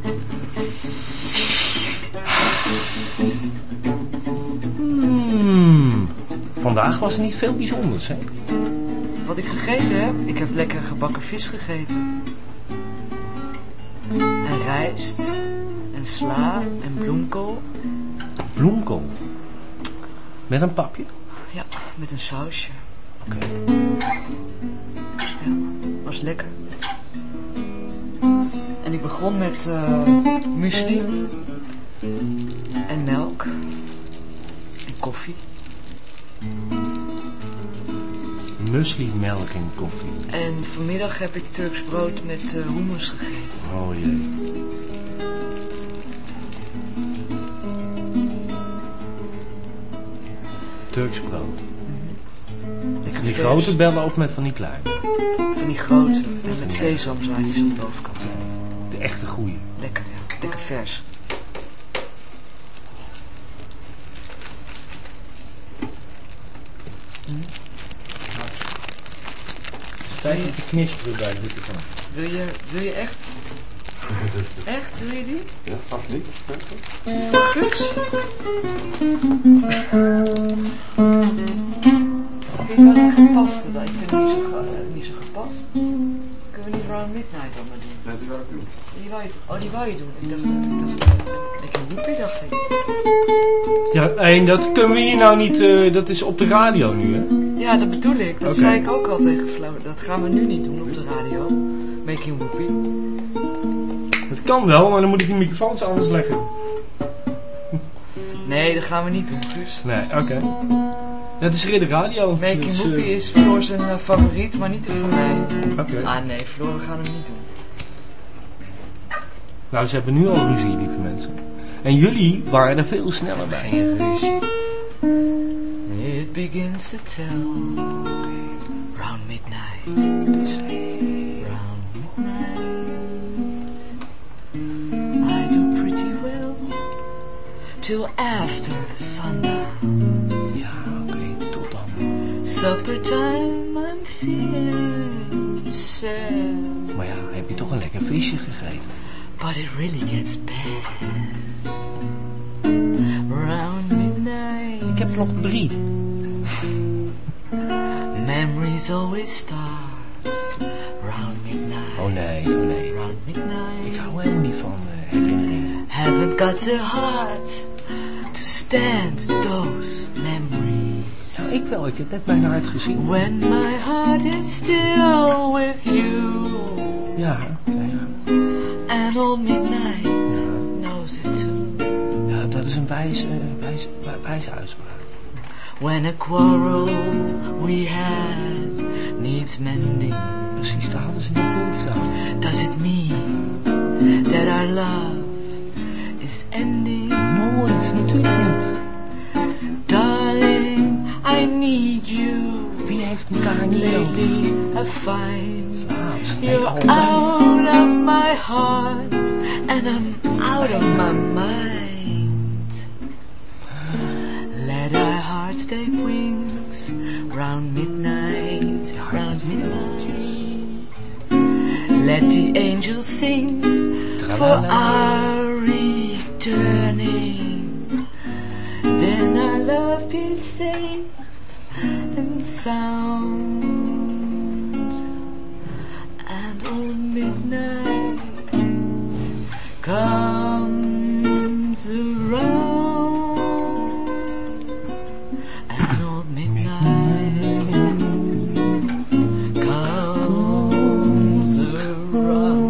Vandaag was er niet veel bijzonders, hè? Wat ik gegeten heb? Ik heb lekker gebakken vis gegeten. En rijst. En sla. En bloemkool. Bloemkool? Met een papje? Ja, met een sausje. Oké. Ja, was lekker. En ik begon met muesli. En melk. En koffie. Muesli, melk en koffie. En vanmiddag heb ik Turks brood met hummus gegeten. Oh jee. Turks brood. Lekker Die vers. grote bellen of met van die kleine? Van die grote. En met sesamzaadjes aan de bovenkant. De echte goeie. Lekker, ja. Lekker vers. Tijd om te knisperen bij de microfoon. Wil je echt? Echt? Wil je die? Ja, alsjeblieft. Guus? Vind je wel een gepaste dan? Ik vind het niet zo gepast. Kunnen we niet Round Midnight dan maar doen? Ja, die wou ik doen. Die wou je doen. Ik dacht ik een boepie, dacht ik. Ja, en dat kunnen we hier nou niet, dat is op de radio nu, hè? Ja, dat bedoel ik. Dat Oké. zei ik ook al tegen Flauw. Dat gaan we nu niet doen op de radio. Making Whoopie. Dat kan wel, maar dan moet ik die microfoons anders leggen. Nee, dat gaan we niet doen, Guus. Nee, oké. Dat is Ridder Radio. Making dus, Whoopie is Floor zijn favoriet, maar niet de van mij. Oké. Ah nee, Floor, we gaan hem niet doen. Nou, ze hebben nu al ruzie, lieve mensen. En jullie waren er veel sneller bij. Geen ruzie. It begins to tell. Round midnight. Round midnight. I do pretty well. Till after sundown. Ja, oké, tot dan. Supper time, I'm feeling sad. Maar ja, heb je toch een lekker visje gegeten? But it really gets bad. Round midnight. Ik heb nog 3. Memories always start. Round midnight. Oh nee, oh nee. Round midnight. Ik hou helemaal niet van herinneringen. Haven't got the heart to stand those memories. Nou, ik wel. Ik heb net mijn hart gezien. When my heart is still with you. Ja, ja. And all midnight knows it too. Ja, dat is een wijze uitspraak. When a quarrel we had needs mending. Precies, daar hadden ze niet behoefte aan. Does it mean that our love is ending? Nooit, natuurlijk niet. Darling, I need you. Wie heeft elkaar niet nodig? Lately I find Laatst, nee, you're altijd. out of my heart and I'm out of my mind. Let our hearts take wings round midnight, round midnight. Let the angels sing for our returning. Then our love be safe and sound. And old midnight comes around. And old midnight comes around.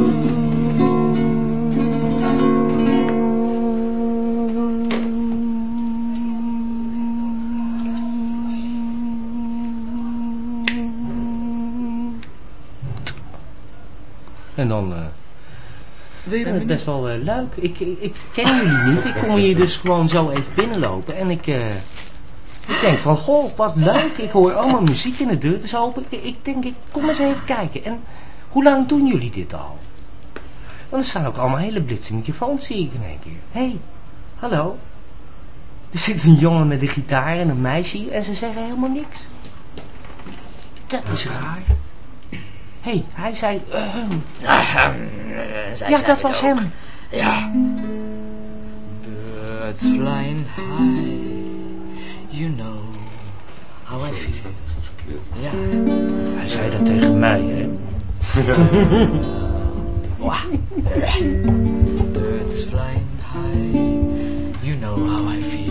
En dan vind ik het best wel leuk. Ik ken jullie niet. Ik kom hier dus gewoon zo even binnenlopen. En ik denk van, goh, wat leuk. Ik hoor allemaal muziek in de deur. Dus ik denk, ik kom eens even kijken. En hoe lang doen jullie dit al? Want er staan ook allemaal hele blitse microfoons, zie ik in één keer. Hé, hallo. Er zit een jongen met een gitaar en een meisje. En ze zeggen helemaal niks. Dat is raar. Hé, hij zei... ja, dat was hem. Ja. Birds flying high, you know how I feel. Ja. Hij zei dat tegen mij, hè. Birds flying high, you know how I feel.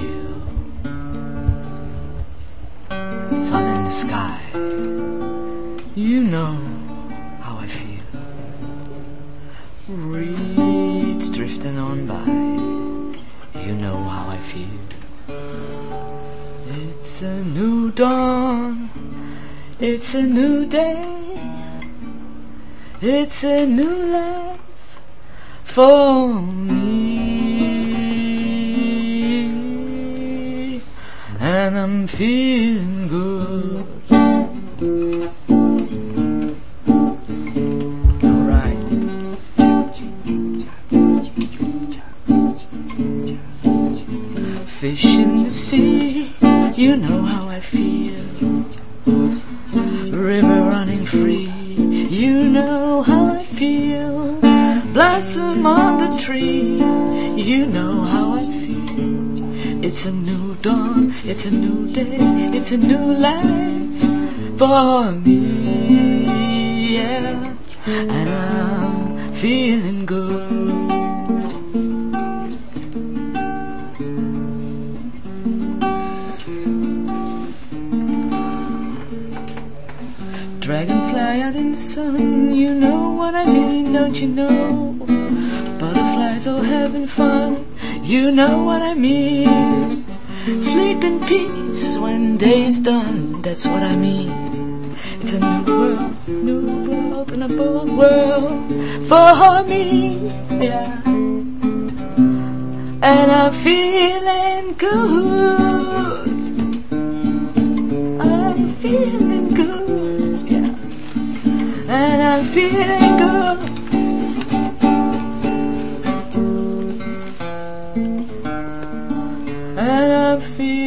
Sun in the sky, you know how I feel. Reeds drifting on by, you know how I feel. It's a new dawn, it's a new day, it's a new life for me, and I'm feeling good. Fish in the sea, you know how I feel. River running free, you know how I feel. Blossom on the tree, you know how I feel. It's a new dawn, it's a new day, it's a new life for me, yeah. And I'm feeling good. Dragonfly out in the sun, you know what I mean, don't you know? Butterflies all having fun, you know what I mean. Sleep in peace when day's done, that's what I mean. It's a new world and a bold world for me, yeah. And I'm feeling good, I'm feeling good. And I'm feeling good. And I'm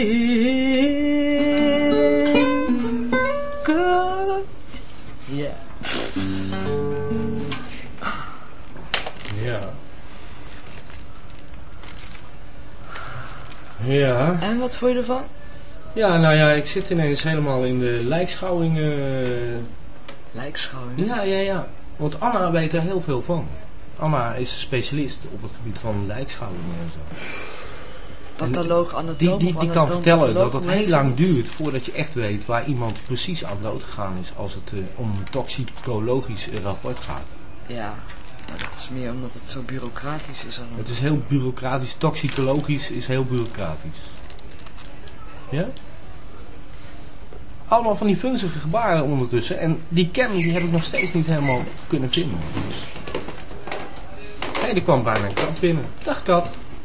feeling good. Yeah. Ja. Ja. En wat vond je ervan? Ja, nou ja, ik zit ineens helemaal in de lijkschouwing. Lijkschouwing? Ja. Want Anna weet er heel veel van. Anna is specialist op het gebied van lijkschouwingen en zo. Patholoog, anatoom. Die kan vertellen dat het heel lang duurt voordat je echt weet waar iemand precies aan dood gegaan is als het om een toxicologisch rapport gaat. Ja, maar dat is meer omdat het zo bureaucratisch is. Het is heel bureaucratisch, toxicologisch is heel bureaucratisch. Ja? Allemaal van die vunzige gebaren ondertussen. En die Cam die heb ik nog steeds niet helemaal kunnen vinden. Dus. Hey, er kwam bijna een kat binnen. Dag kat.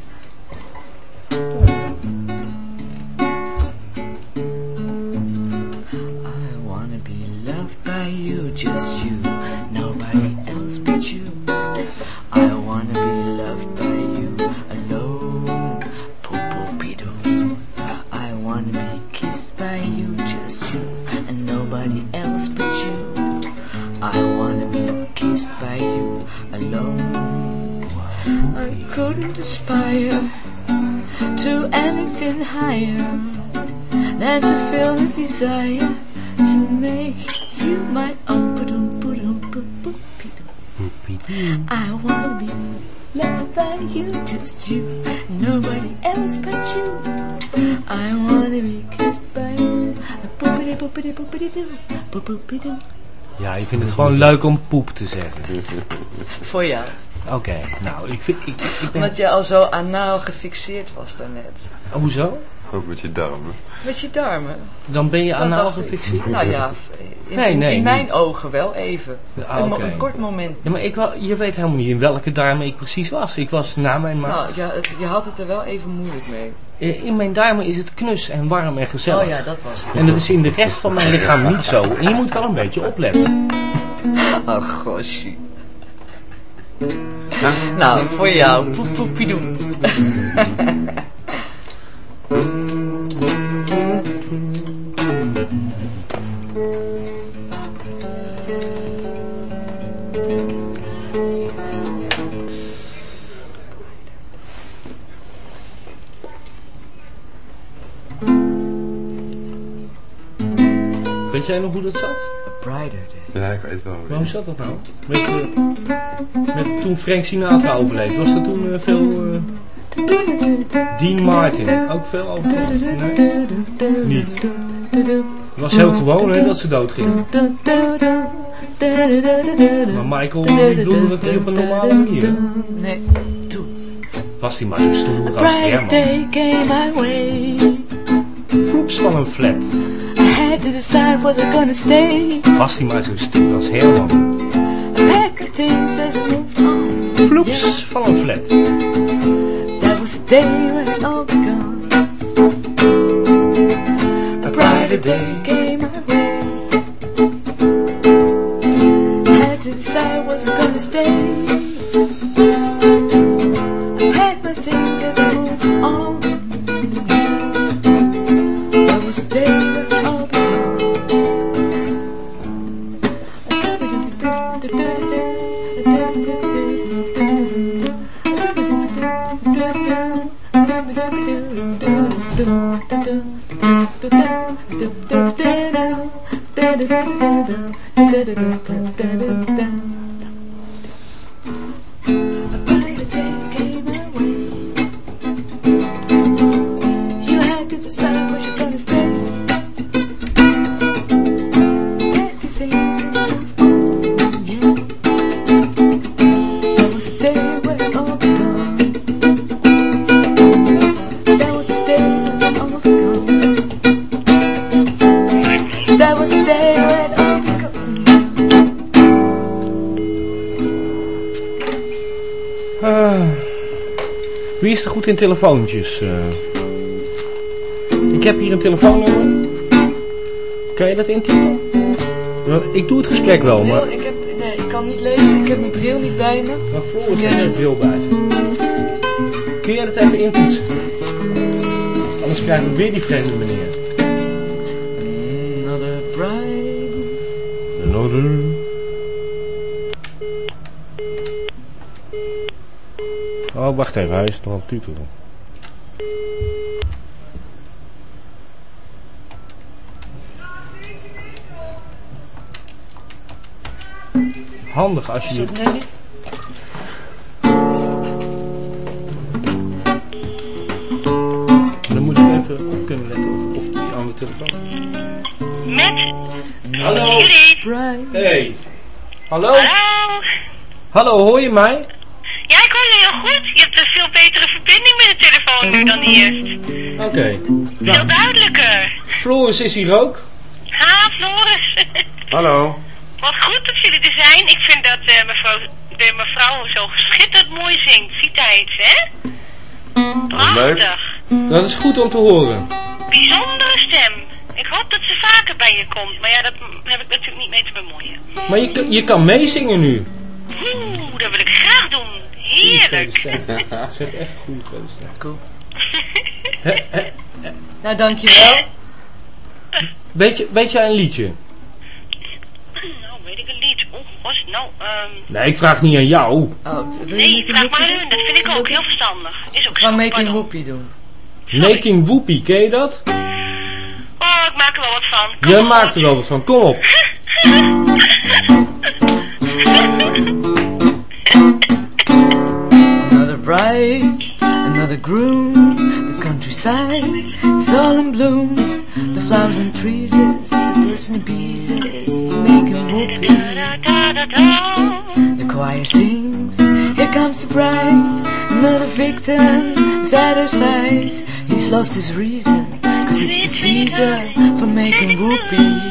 I wanna be loved by you, just you, nobody else but you. I wanna be loved by you alone, po-po-pido. I wanna be by you alone. I couldn't aspire to anything higher than to feel the desire to make you my own. I wanna be loved by you, just you, nobody else but you. I wanna be kissed by you. Boopity boopity boopity doo, boopity doo. Ja, je vindt het gewoon leuk om poep te zeggen. Voor jou. Oké, nou, ik ben... Omdat je al zo anaal gefixeerd was daarnet. Oh, hoezo? Ook met je darmen. Met je darmen. Dan ben je Dat anaal dacht ik. gefixeerd? Nou ja, in mijn ogen wel even. Een kort moment. Ja, maar je weet helemaal niet in welke darmen ik precies was. Ik was na mijn maag. Nou, ja, je had het er wel even moeilijk mee. In mijn darmen is het knus en warm en gezellig. Oh ja, dat was het. En dat is in de rest van mijn lichaam niet zo. En je moet wel een beetje opletten. Oh, goshie. Nou, voor jou. Poep, poepiedoe. Weet jij nog hoe dat zat? A brighter day. Ja, ik weet wel. Waarom zat dat nou? Met toen Frank Sinatra overleed. Was dat toen veel... Dean Martin. Ook veel overleed? Nee? Niet. Het was heel gewoon hè, dat ze doodgingen. Maar Michael die bedoelde dat niet op een normale manier. Nee, toen. Was die maar zo stoer als Herman. Vloeps van een flat. Had to decide was I gonna stay. Was die maar zo stoer als Herman. A pack of things as I moved on. Vloeps van een flat. That was the day when it all begun. A brighter day came my way. Had to decide was I gonna stay. I packed my things as I moved on. That was the day when it all begun. You had to decide was you gonna stay. Pack the things and move on, yeah. That was the day when it all begun. That was the day when it all begun. That was the day when it all begun. Wie is er goed in telefoontjes? Ik heb hier een telefoonnummer. Kan je dat intypen? Ik doe het gesprek wel, maar... Nee, ik kan niet lezen. Ik heb mijn bril niet bij me. Maar Floris heeft zijn bril bij zich. Kun jij dat even intoetsen? Anders krijgen we weer die vreemde meneer. Another bride. Another. Oh, wacht even. Hij is nog aan het tutelen. Handig als je... Dan moet ik even op kunnen letten of die andere telefoon... Met? Hallo. Jullie? Hey. Hallo? Hallo? Hallo, hoor je mij? Ja, ik hoor je heel goed. Je hebt een veel betere verbinding met de telefoon nu dan eerst. Oké. Veel duidelijker. Floris is hier ook. Ha, Floris. Hallo. Wat goed dat jullie er zijn. Ik vind dat de mevrouw zo schitterend mooi zingt. Vita heet ze, hè? Prachtig. Dat is goed om te horen. Bijzondere stem. Ik hoop dat ze vaker bij je komt. Maar ja, dat heb ik natuurlijk niet mee te bemoeien. Maar je kan meezingen nu. Oeh, dat wil ik graag doen. Heerlijk. Zeg echt een goede tweede stem. Cool. Nou, dankjewel. Weet jij een liedje? Nou, weet ik een lied. was het nou? Nee, ik vraag niet aan jou. Oh, wil Nee, je vraag maar aan doen? hun. Dat vind ik ook heel verstandig. Is ook We gaan zo, Making pardon. Whoopie doen. Making Whoopie, ken je dat? Oh, ik maak er wel wat van. Kom Je op. maakt er wel wat van, kom op. Another bride, another groom. The countryside is all in bloom. The flowers and trees, the birds and the bees is making whoopee. The choir sings, here comes the bride. Another victim is at her side. He's lost his reason, cause it's the season for making whoopee.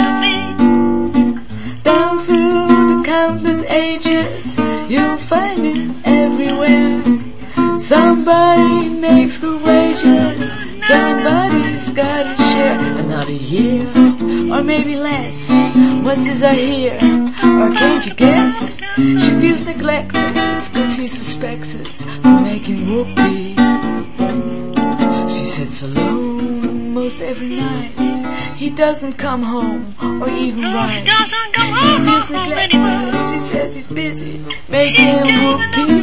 Down through the countless ages, you'll find it everywhere. Somebody makes good wages, somebody's gotta share. Another year, or maybe less, what's this I hear? Or can't you guess? She feels neglected, cause she suspects it's for making whoopee. She sits alone most every night. He doesn't come home or even write. He feels neglected. She says he's busy making whoopee.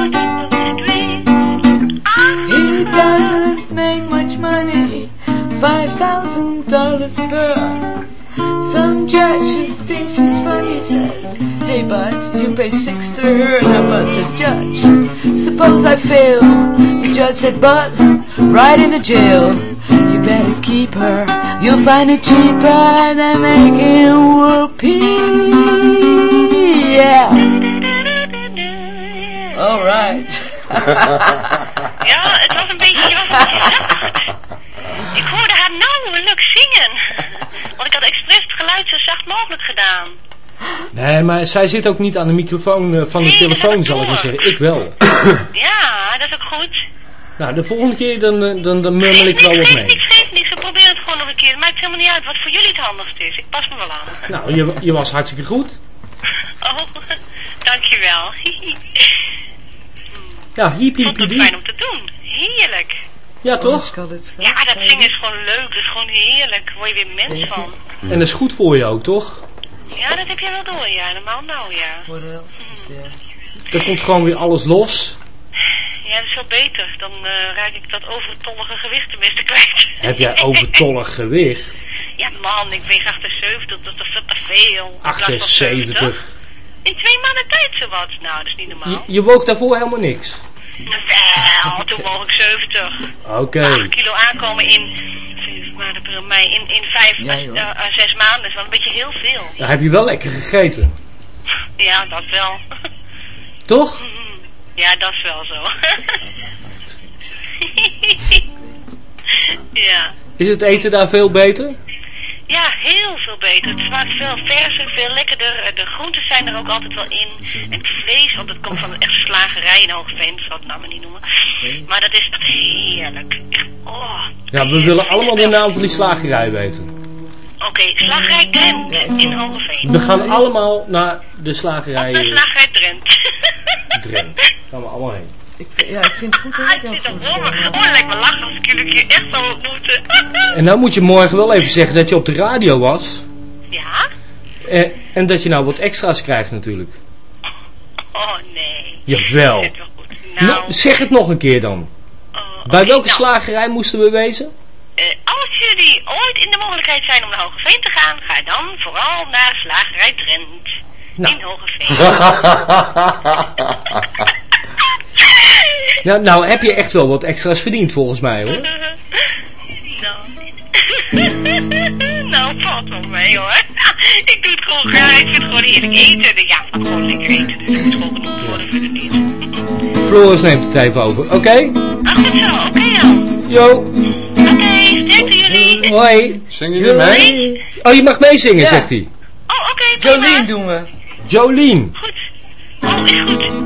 He doesn't make much money, $5,000 per. Some judge who thinks he's funny says, hey bud, you pay 6 to her. And her bud says, judge, suppose I fail. The judge said, bud, right in the jail. You better keep her, you'll find it cheaper than making whoopee. Yeah. Alright. Ja, het was een beetje zacht. Ik hoorde haar nauwelijks zingen. Want ik had expres het geluid zo zacht mogelijk gedaan. Nee, maar zij zit ook niet aan de microfoon van de Nee, telefoon, dat zal ik maar door. zeggen. Ik wel. Ja, dat is ook goed. Nou, de volgende keer dan murmel ik wel wat mee. Geef niks. We proberen het gewoon nog een keer. Het maakt helemaal niet uit wat voor jullie het handigst is. Ik pas me wel aan. Nou, je was hartstikke goed. Oh, dankjewel. Ja, hiep Ik hiep vond het hiep. fijn om te doen. Heerlijk. Ja, toch? Ja, dat zingen is gewoon leuk. Dat is gewoon heerlijk. Daar word je weer mens van. En dat is goed voor je ook, toch? Ja, dat heb je wel door, ja. Normaal nou, ja. What else is there? Er komt gewoon weer alles los. Ja, dat is wel beter. Dan raak ik dat overtollige gewicht tenminste kwijt. Heb jij overtollig gewicht? Ja man, ik weeg 78, dat is toch veel te veel. In plaats van 78. In 2 maanden tijd zowat. Nou, dat is niet normaal. Je woog daarvoor helemaal niks. Wel, toen woog ik 70. Oké. 8 kilo aankomen in 7 maanden, april, mei, in 5 à 6 maanden. Dat is wel een beetje heel veel. Dan heb je wel lekker gegeten. Ja, dat wel. Toch? Ja, dat is wel zo. Ja. Is het eten daar veel beter? Ja, heel veel beter. Het smaakt veel verser, veel lekkerder. De groentes zijn er ook altijd wel in. En het vlees, want het komt van een echte slagerij in Hoogeveen. Dat zal het nou maar niet noemen. Maar dat is heerlijk. Echt, oh. Ja, we willen allemaal de naam van die slagerij weten. Oké, slagerij Drent in Hoogeveen. We gaan allemaal naar de slagerij Op de slagerij Drent. Drent. Gaan we allemaal heen. Ik vind het goed hoor. Het is een wonder. Oh, lijkt me lachen als ik jullie hier echt zou ontmoeten. En nou moet je morgen wel even zeggen dat je op de radio was. Ja? En dat je nou wat extra's krijgt natuurlijk. Oh, nee. Jawel. Dat is wel goed. Nou, Zeg het nog een keer dan. Bij welke slagerij moesten we wezen? Als jullie ooit in de mogelijkheid zijn om naar Hoogeveen te gaan, ga dan vooral naar slagerij Drent. In Hoogeveen. Nou heb je echt wel wat extra's verdiend volgens mij hoor. Nou, valt wel mee hoor. Ik doe het gewoon graag. Ik vind het gewoon heerlijk eten. Ja, het gewoon lekker eten. Dus het moet gewoon genoeg worden voor de dienst. Floris neemt het even over, oké? Ach, goed zo. Oké dan. Yo. Oké, sterkte jullie. Hoi. Zing je weer mee? Oh, je mag meezingen, zegt hij. Oh, oké. Jolien doen we. Jolien. Goed. Oh, is goed.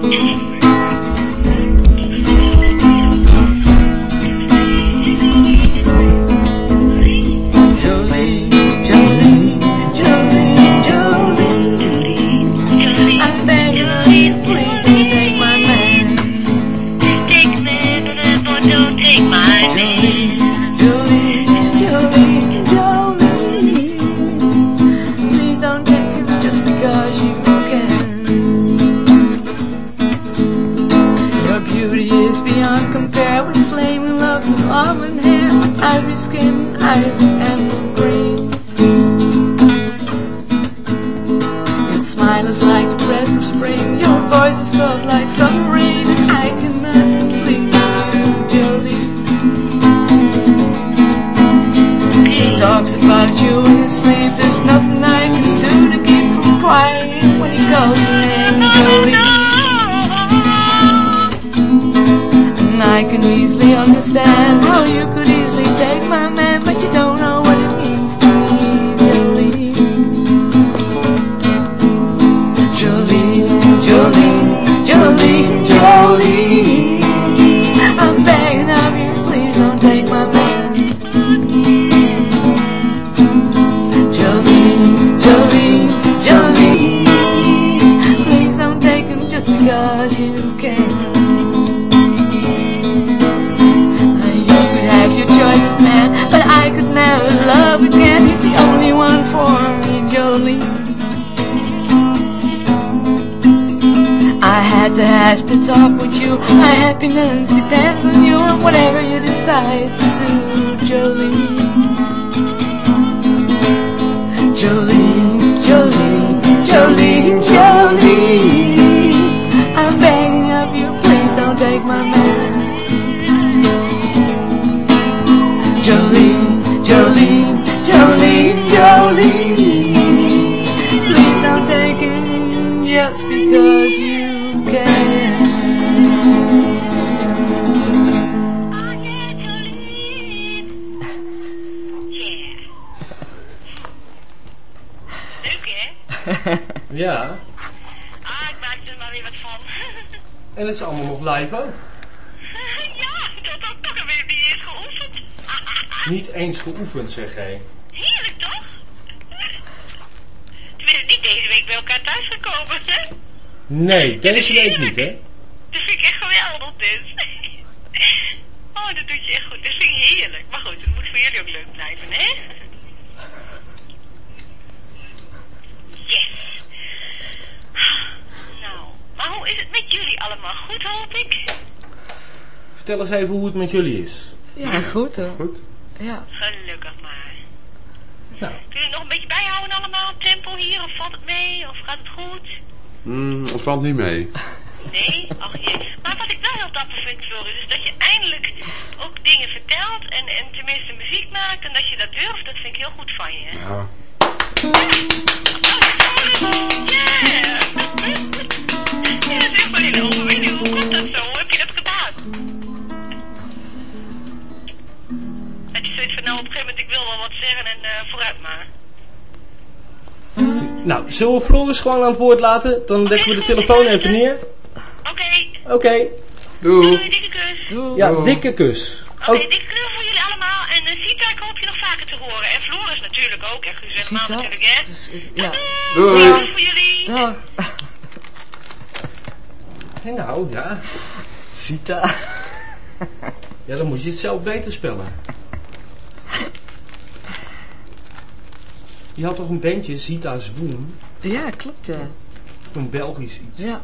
Please don't take it just because you can. compare with flaming locks of almond hair, ivory skin, eyes of emerald green. Your smile is like the breath of spring, your voice is soft like summer rain, and I cannot complete you, Jolie. She talks about you in his sleep, there's nothing I can do to keep from crying when he calls your name, Jolie. And I can easily understand how you could easily take my man, but you don't know what it means to me, Jolie. Jolie, Jolie, Jolie, Jolie. I'm begging of you, please don't take my man. Jolie, Jolie, Jolie. Please don't take him just because you can. Your choice of man, but I could never love again. He's the only one for me, Jolie. I had to have to talk with you. My happiness depends on you and whatever you decide to do, Jolie. Jolie, Jolie, Jolie, Jolie. I'm begging of you, please don't take my man. Jolie, Jolie, Jolie, Jolie. Please don't take it just because you can. Oh yeah, Jolie. Yeah. Leuk hè? Ja. Ik maak er maar weer wat van. En het is allemaal nog live ook. Ja, dat had toch weer niet eens geoefend. Niet eens geoefend, zeg jij. Heerlijk toch? Tenminste, niet deze week bij elkaar thuis gekomen, hè? Nee, deze week niet, hè? Dat vind ik echt geweldig, dit. Oh, dat doet je echt goed. Dat vind ik heerlijk. Maar goed, het moet voor jullie ook leuk blijven, hè? Yes. Nou, maar hoe is het met jullie allemaal? Goed, hoop ik? Vertel eens even hoe het met jullie is. Ja, goed hoor. Goed. Ja. Gelukkig maar. Nou. Kun je het nog een beetje bijhouden allemaal? Tempo hier? Of valt het mee? Of gaat het goed? Het valt niet mee. Nee? Ach jee. Maar wat ik wel heel dapper vind, Floris, is dat je eindelijk ook dingen vertelt en tenminste muziek maakt en dat je dat durft. Dat vind ik heel goed van je, hè? Ja. Ja! Ja, dat is echt wel heel overwinning. Hoe komt dat zo? Hoe heb je dat gedaan? Dat je zoiets van, nou op een gegeven moment, ik wil wel wat zeggen en vooruit maar. Nou, zullen we Floris gewoon aan het woord laten? Dan leggen we de telefoon even neer. Oké. Doei. Doei, dikke kus. Ja, dikke kus. Oké, dikke kus voor jullie allemaal. En Sita, ik hoop je nog vaker te horen. En Floris natuurlijk ook. En Guus maar natuurlijk, hè. Dus, ja. Doei. Doei voor jullie. Dag. En nou, ja. Sita. Ja, dan moet je het zelf beter spellen. Je had toch een bandje, Zita Zwoen? Ja, klopt ja. Een Belgisch iets. Ja.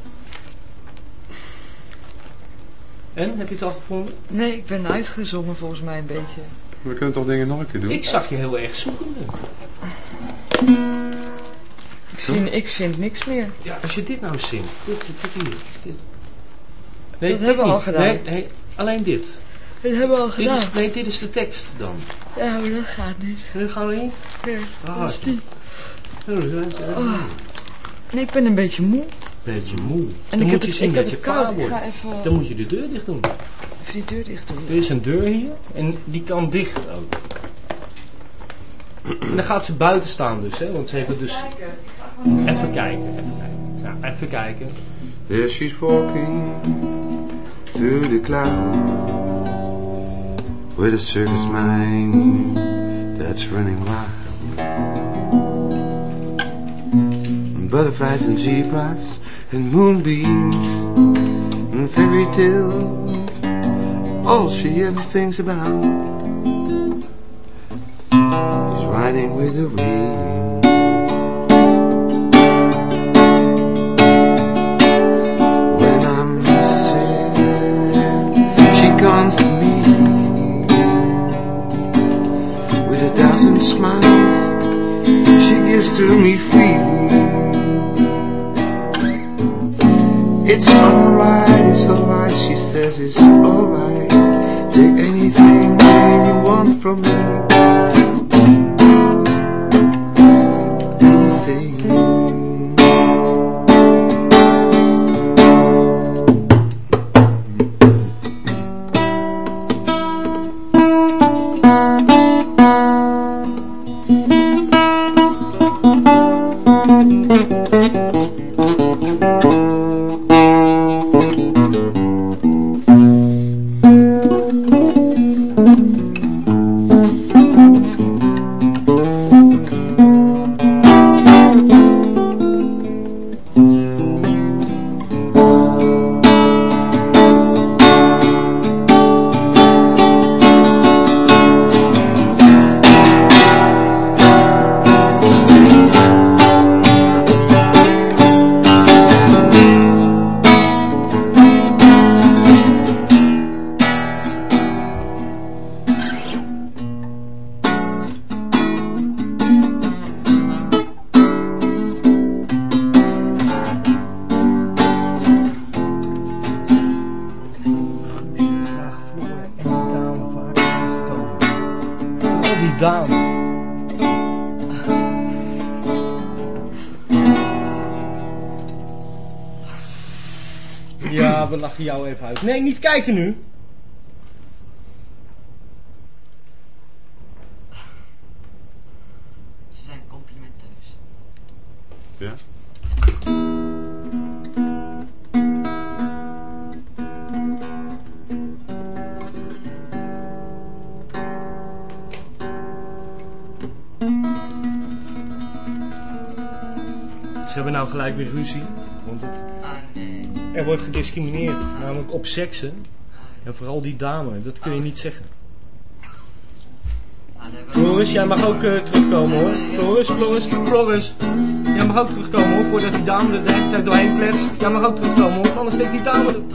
En, heb je het al gevonden? Nee, ik ben uitgezongen volgens mij een beetje. We kunnen toch dingen nog een keer doen? Ik zag je heel erg zoekende. Ik vind niks meer. Ja, als je dit nou zingt. Dit hier. Dit. Nee, dat hebben we al gedaan. Nee, alleen dit. Dat hebben we al gedaan. Dit is de tekst dan. Ja, maar dat gaat niet. Dat gaan we niet? Nee, dat is die. Oh. Nee, ik ben een beetje moe. Beetje moe. En dan ik moet heb je het, zien ik dat heb je het koud. klaar Ik wordt. ga even... Dan moet je de deur dicht doen. Even die deur dicht doen. Er is een deur hier en die kan dicht ook. En dan gaat ze buiten staan dus, hè? Want ze heeft het dus... Even kijken. Ja, even kijken. There she's walking through the clouds with a circus mind that's running wild. Butterflies and zebras and moonbeams and fairy tale, all she ever thinks about is riding with the wind. When I'm sad, she It's alright, it's alright, she says it's alright. Take anything you want from me. Anything. Ja, we lachen jou even uit. Nee, niet kijken nu. Ze zijn complimenteus. Ja? Ze hebben nou gelijk weer ruzie. Want er wordt gediscrimineerd. Namelijk op seksen. En vooral die dame. Dat kun je niet zeggen. Floris, jij mag ook terugkomen hoor. Floris. Jij mag ook terugkomen hoor. Voordat die dame er de hele tijd doorheen kletst. Jij mag ook terugkomen hoor. Anders steekt die dame er.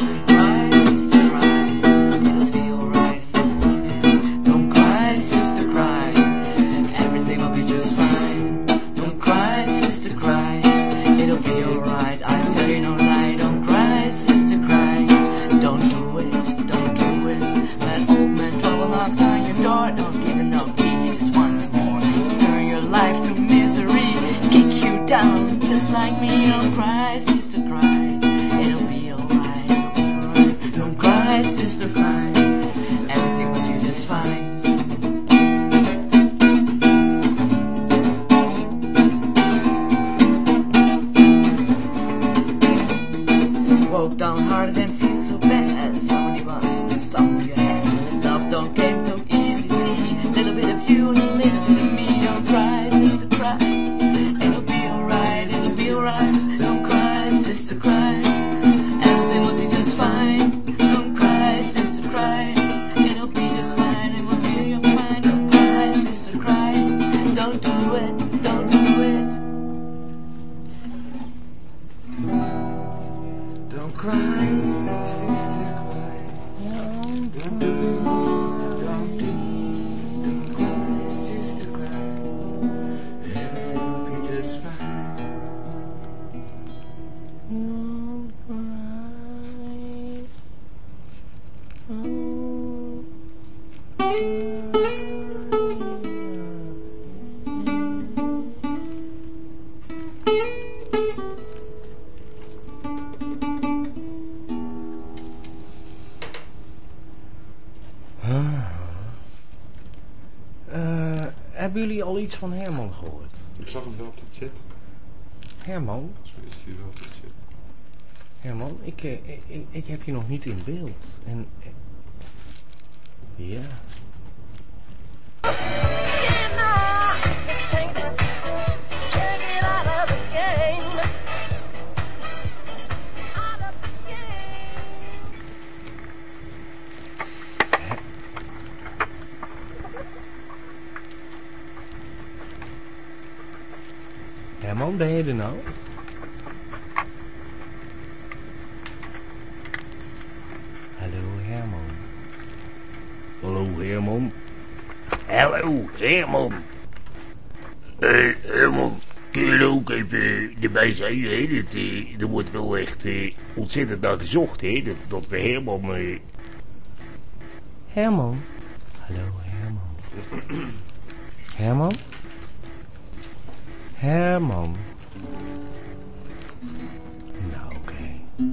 Like me, don't cry, sister, cry. It'll be alright, it'll be alright. Don't cry, sister, cry. Everything will be just fine. Walk down hard and feel so bad. Somebody wants to stumble your head. Love don't came too easy, see. Little bit of you and a little bit of me. Don't cry, sister, cry. Don't cry, sister, cry. Everything will be just fine. Don't cry, sister, cry. It'll be just fine. It will be fine. Don't cry, sister, cry. Don't do it, don't do it. Don't cry, sister, cry. Don't do it, don't do it. Don't cry, sister, cry. Everything will be just fine. Hebben jullie al iets van Herman gehoord? Ik zag hem wel op de chat. Herman? Is hij wel op de chat? Herman, ik heb je nog niet in beeld. En... ja... Herman, ben je er nou? Hallo Herman. Hallo Herman. Hallo, Herman. Hey, Herman. kun je er ook even erbij zijn, hè? Er wordt wel echt ontzettend naar gezocht, hè? Dat we Herman... Herman? Hallo Herman. Herman? Herman. Nou, oké.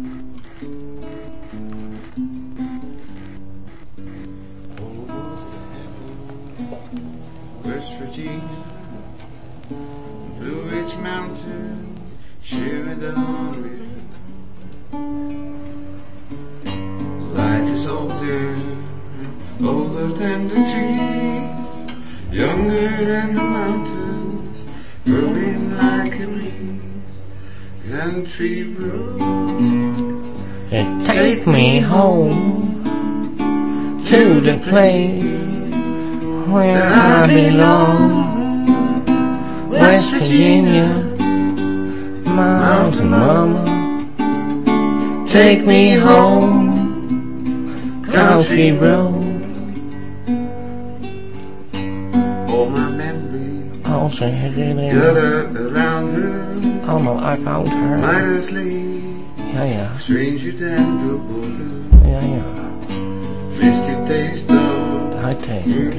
West Virginia, Blue Ridge Mountains, Sheridan River. Life is older, older than the trees, younger than the mountains, growing like a breeze. Country roads, Take me home to the place where I belong. West Virginia, Mountain Mama. Take me home, country road. all my memories Als er herinneringen gathered around her. allemaal uit haar. Midas Lake, Ja. stranger than the water. Ja. Misty taste of Hij tegen.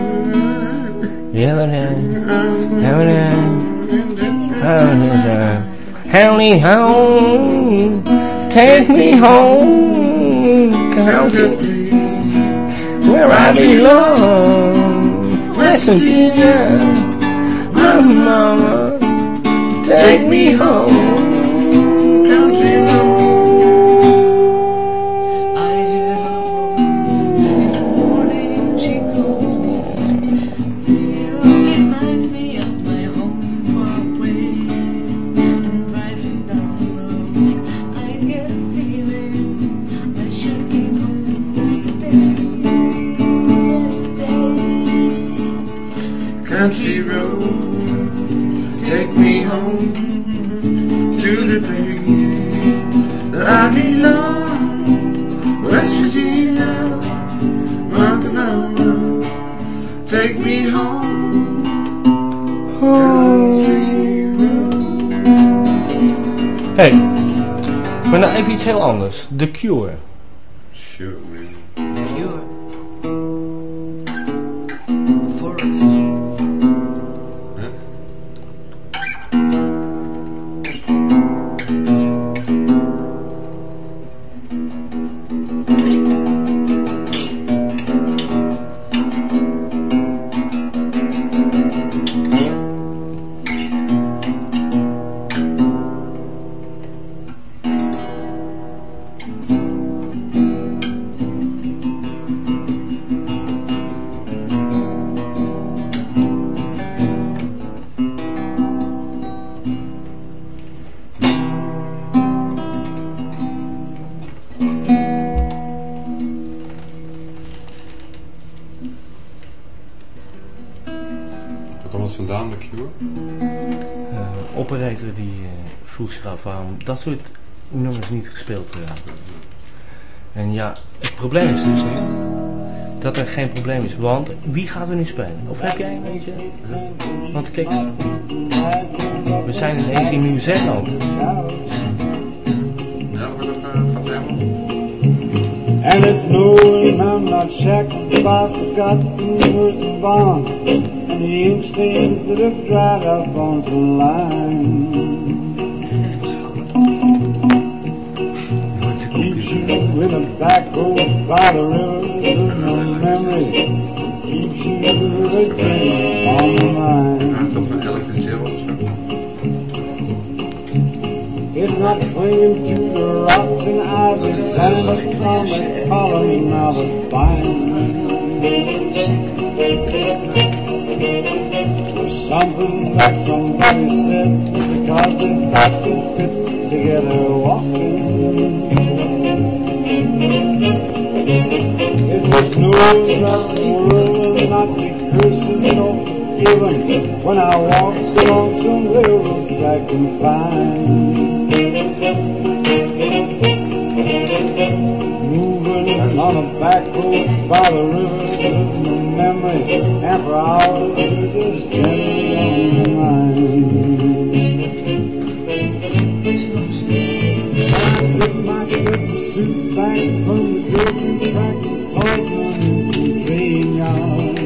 Honey home, take me home, country where I belong. West Virginia, mama, take me home, country road. Country roads, take me home to the place that I belong. West Virginia, Mountain Mama, take me home. Country roads. Hey, maar nou even iets heel anders. The Cure. Sure, man. Cure. Forest. Vandaan, de Cure? Operator die vroeg zich af waarom dat soort nummers niet gespeeld werden. En ja, het probleem is dus nu dat er geen probleem is, want wie gaat er nu spelen? Of heb jij een beetje? Want kijk, we zijn ineens in Nieuw-Zeeland. Ja, maar dat gaat helemaal. And it's knowing I'm not shackled by forgotten words and bonds, and the ink stains that have dried up on some lines. Keeps you with a back road by the river of no memory. Keeps you with a dream on the mind. Dat van elke chill of zo. It's not clinging to the rocks and ivy, silent from the calling of a spine. There's something that somebody said, because they thought they fit together walking. It was news that the world will not be cursed or forgiven when I walk along some railroad track and find moving on a back road by the river, there's no memory, and for hours you're just gently on your mind. took my slip suit back from the broken track of the train yard.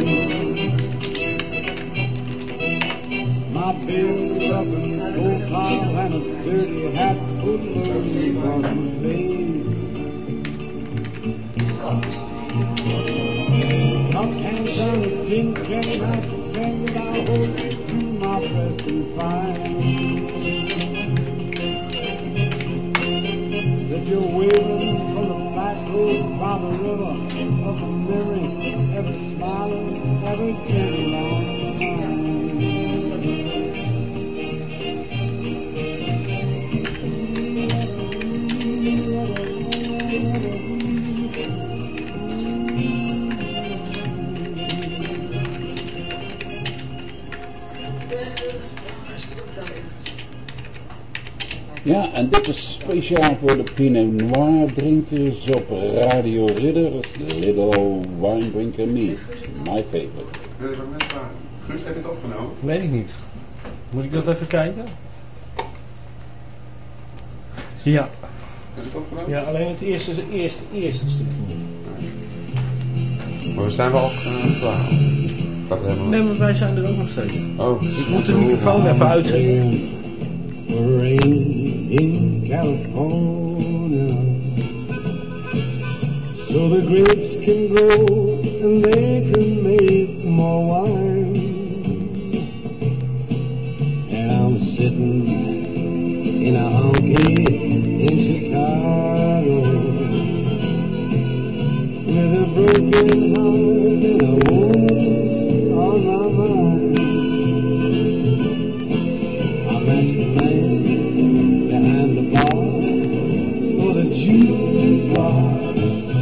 My bill's up in the profile and a dirty hat full of bottom face. Up and down the tin can I pretend that I hold to my present fine. That you're waving from the black road by the river of the memory, ever smiling, ever carrying on. Ja, en dit is speciaal voor de Pinot Noir drinkers op Radio Ridder. Little Wine Drinker Me. My favorite. Guus, heb je het opgenomen? Weet ik niet. Moet ik dat even kijken? Ja. Heb je het opgenomen? Ja, alleen het eerste stukje. Maar we zijn wel klaar. Gaat helemaal... Nee, maar wij zijn er ook nog steeds. Oh, ik moet de microfoon even uitzetten. Rain in California, so the grapes can grow and they can make more wine. And I'm sitting in a honky in Chicago with a broken heart and a woman on my mind. I'm at the man behind the bar for the jukebox,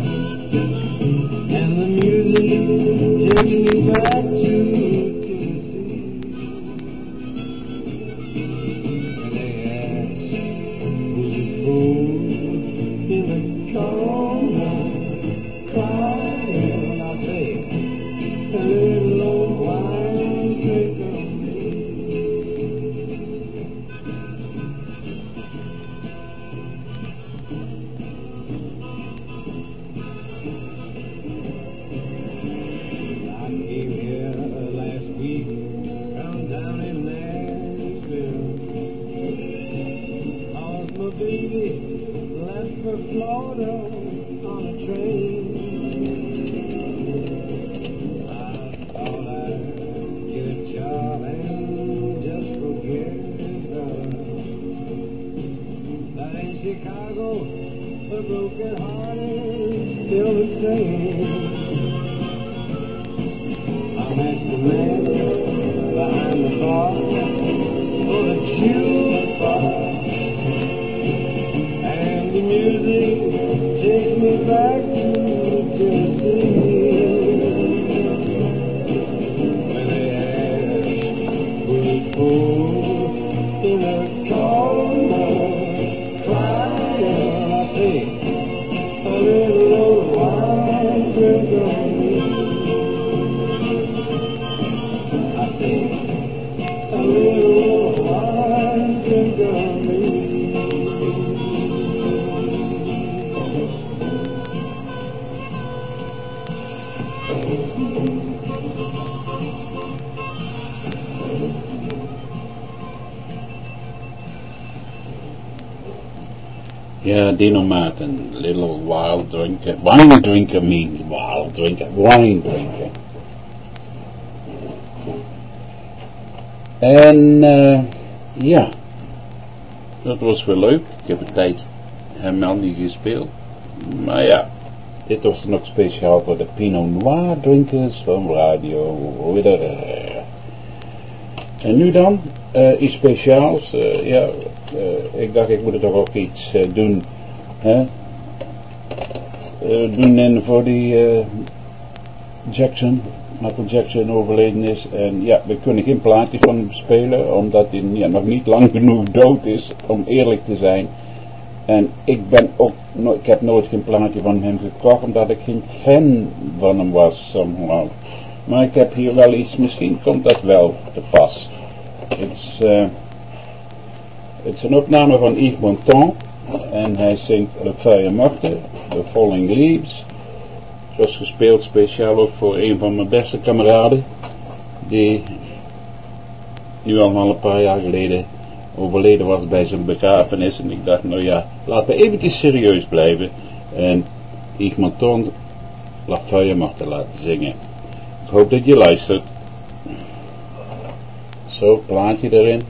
and the music takes me back to Tennessee. And they ask, who's the fool in the corner crying? I say, a little old wine drinker. Florida on a train. I thought I'd get a job and just forget her. But in Chicago, the broken heart is still the same. I matched the man behind the bar for the jukebox. The music takes me back to Tennessee. When they ask who's the fool in the corner crying, I say, a little old wine drink on me. I say, a little old wine drink on me. Ja, Dino Martin, Little Wild Drinker, Wine Drinker means Wild Drinker, Wine Drinker. En ja, dat was wel leuk. Ik heb een tijd helemaal niet gespeeld. Maar ja, dit was nog speciaal voor de Pinot Noir drinkers van Radio Ridder. En nu dan, iets speciaals. Ik dacht ik moet er toch ook iets doen. Doen voor die Jackson, Michael Jackson overleden is. En ja, we kunnen geen plaatje van hem spelen, omdat hij nog niet lang genoeg dood is, om eerlijk te zijn. En ik heb nooit geen plaatje van hem gekocht, omdat ik geen fan van hem was, somehow. Maar ik heb hier wel iets, misschien komt dat wel te pas. Het is een opname van Yves Montand. En hij zingt Le Feuille Morte, The Falling Leaves. Het was gespeeld speciaal ook voor een van mijn beste kameraden, die nu al een paar jaar geleden overleden was bij zijn begrafenis. En ik dacht, nou ja, laten we eventjes serieus blijven en Yves Montand La Feuille Morte laten zingen. Ik hoop dat je luistert. Zo, plaatje erin.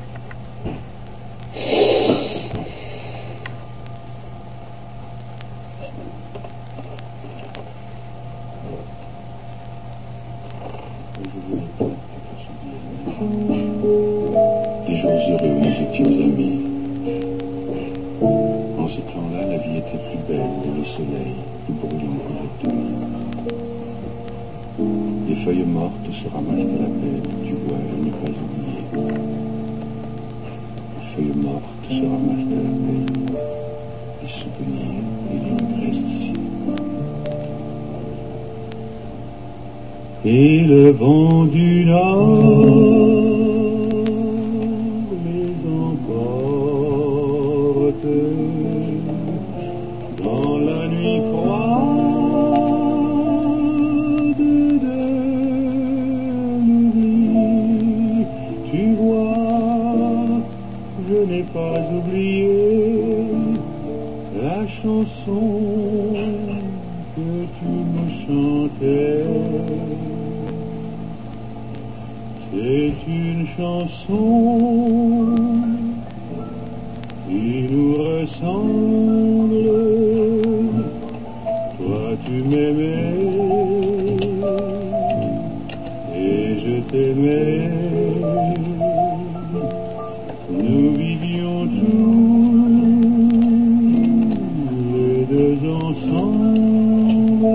Des jours heureux, nous étions amis. En ce temps-là, la vie était plus belle, le soleil, plus brouillant que l'automne. Les feuilles mortes se ramassent à la pelle, tu vois, à ne pas oublier. Les feuilles mortes se ramassent à la pelle, les souvenirs et l'ivresse aussi. Et le vent du nord les emporte dans la nuit froide de l'oubli. Tu vois, je n'ai pas oublié la chanson que tu me chantais. C'est une chanson qui nous ressemble. Toi tu m'aimais et je t'aimais. Nous vivions tous les deux ensemble.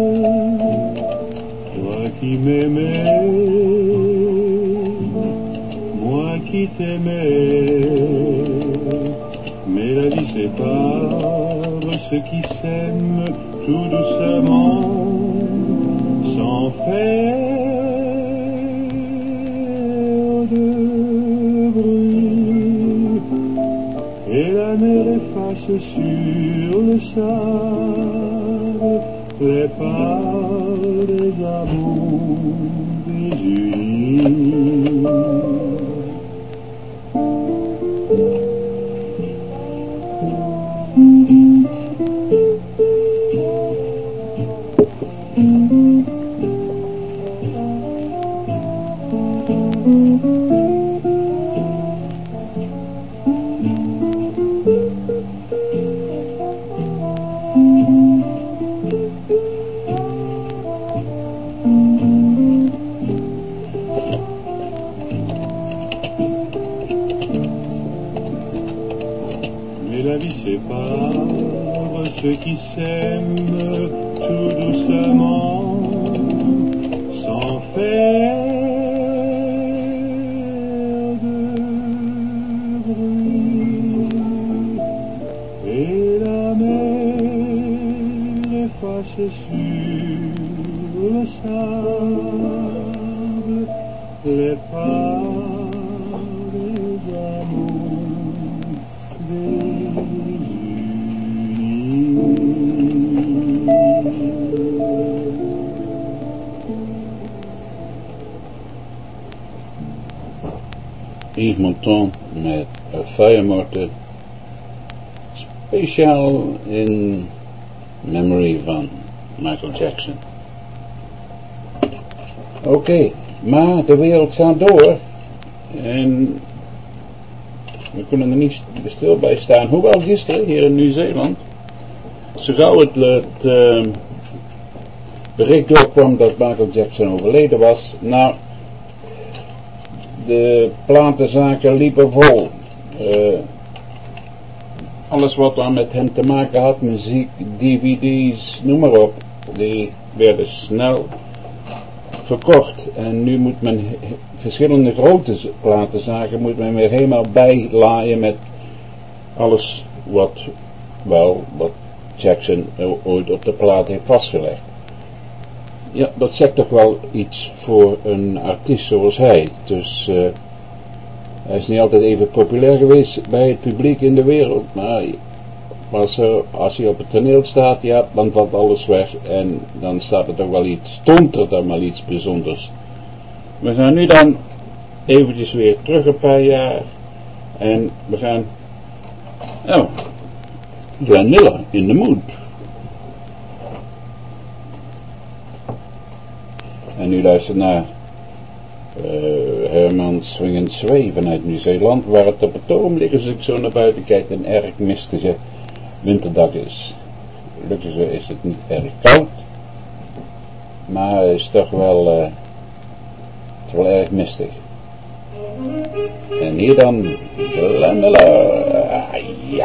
Toi qui m'aimais, qui t'aimait, mais la vie sépare ceux qui s'aiment tout doucement, sans faire de bruit, et la mer efface sur le sable les pas des amours désunis. Ceux qui s'aiment tout doucement, sans faire de bruit, et la mer efface sur le sable les pas des amours Yves Montand met Feuille Morte, speciaal in memory van Michael Jackson. Oké, maar de wereld gaat door en we kunnen er niet stil bij staan. Hoewel gisteren hier in Nieuw-Zeeland zo gauw het bericht doorkwam dat Michael Jackson overleden was, nou, de platenzaken liepen vol. Alles wat dan met hem te maken had, muziek, dvd's, noem maar op, die werden snel verkocht. En nu moet men verschillende grote platenzaken moet men weer helemaal bijlaaien met alles wat Jackson ooit op de plaat heeft vastgelegd. Ja, dat zegt toch wel iets voor een artiest zoals hij. Dus hij is niet altijd even populair geweest bij het publiek in de wereld, maar Maar zo, als hij op het toneel staat, ja, dan valt alles weg en dan staat er toch wel iets, stond er dan wel iets bijzonders. We gaan nu dan eventjes weer terug een paar jaar en we gaan, Glenn Miller, In the Mood. En nu luistert naar Herman Swing & Sway vanuit Nieuw-Zeeland, waar het op het ogenblik, als ik zo naar buiten kijk, een erg mistige winterdag is. Gelukkig is het niet erg koud, maar het is toch wel, erg mistig. En hier dan Glenn Miller. Ja.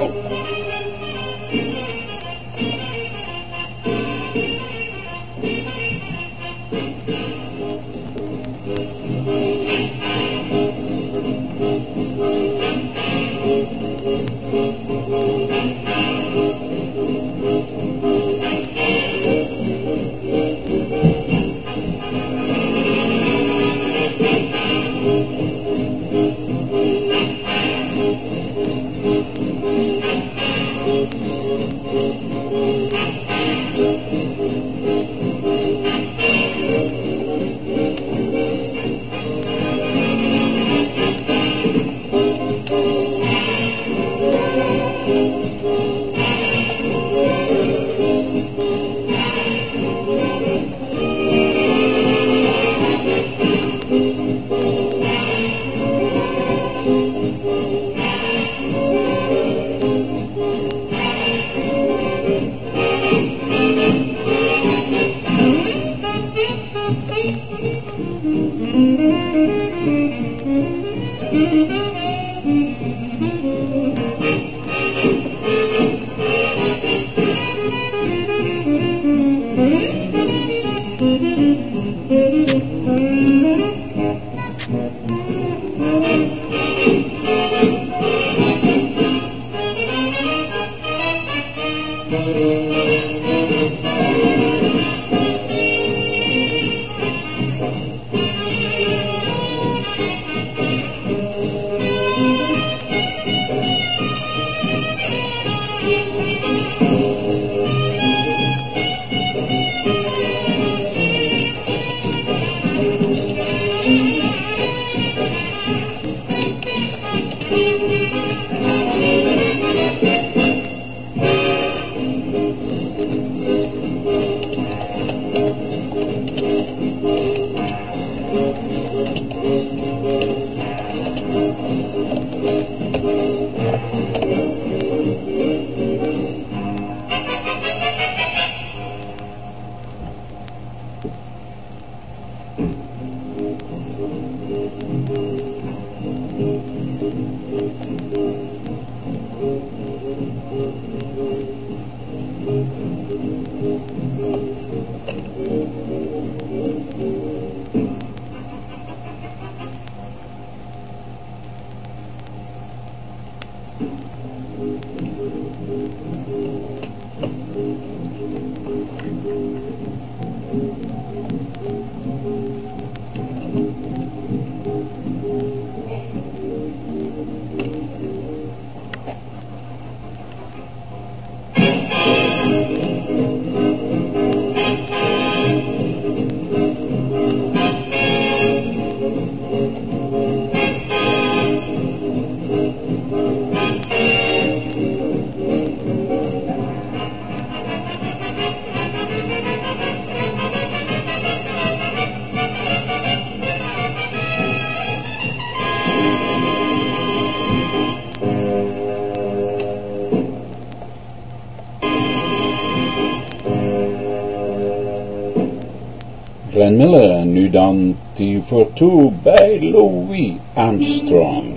Glenn Miller en nu dan T for Two bij Louis Armstrong.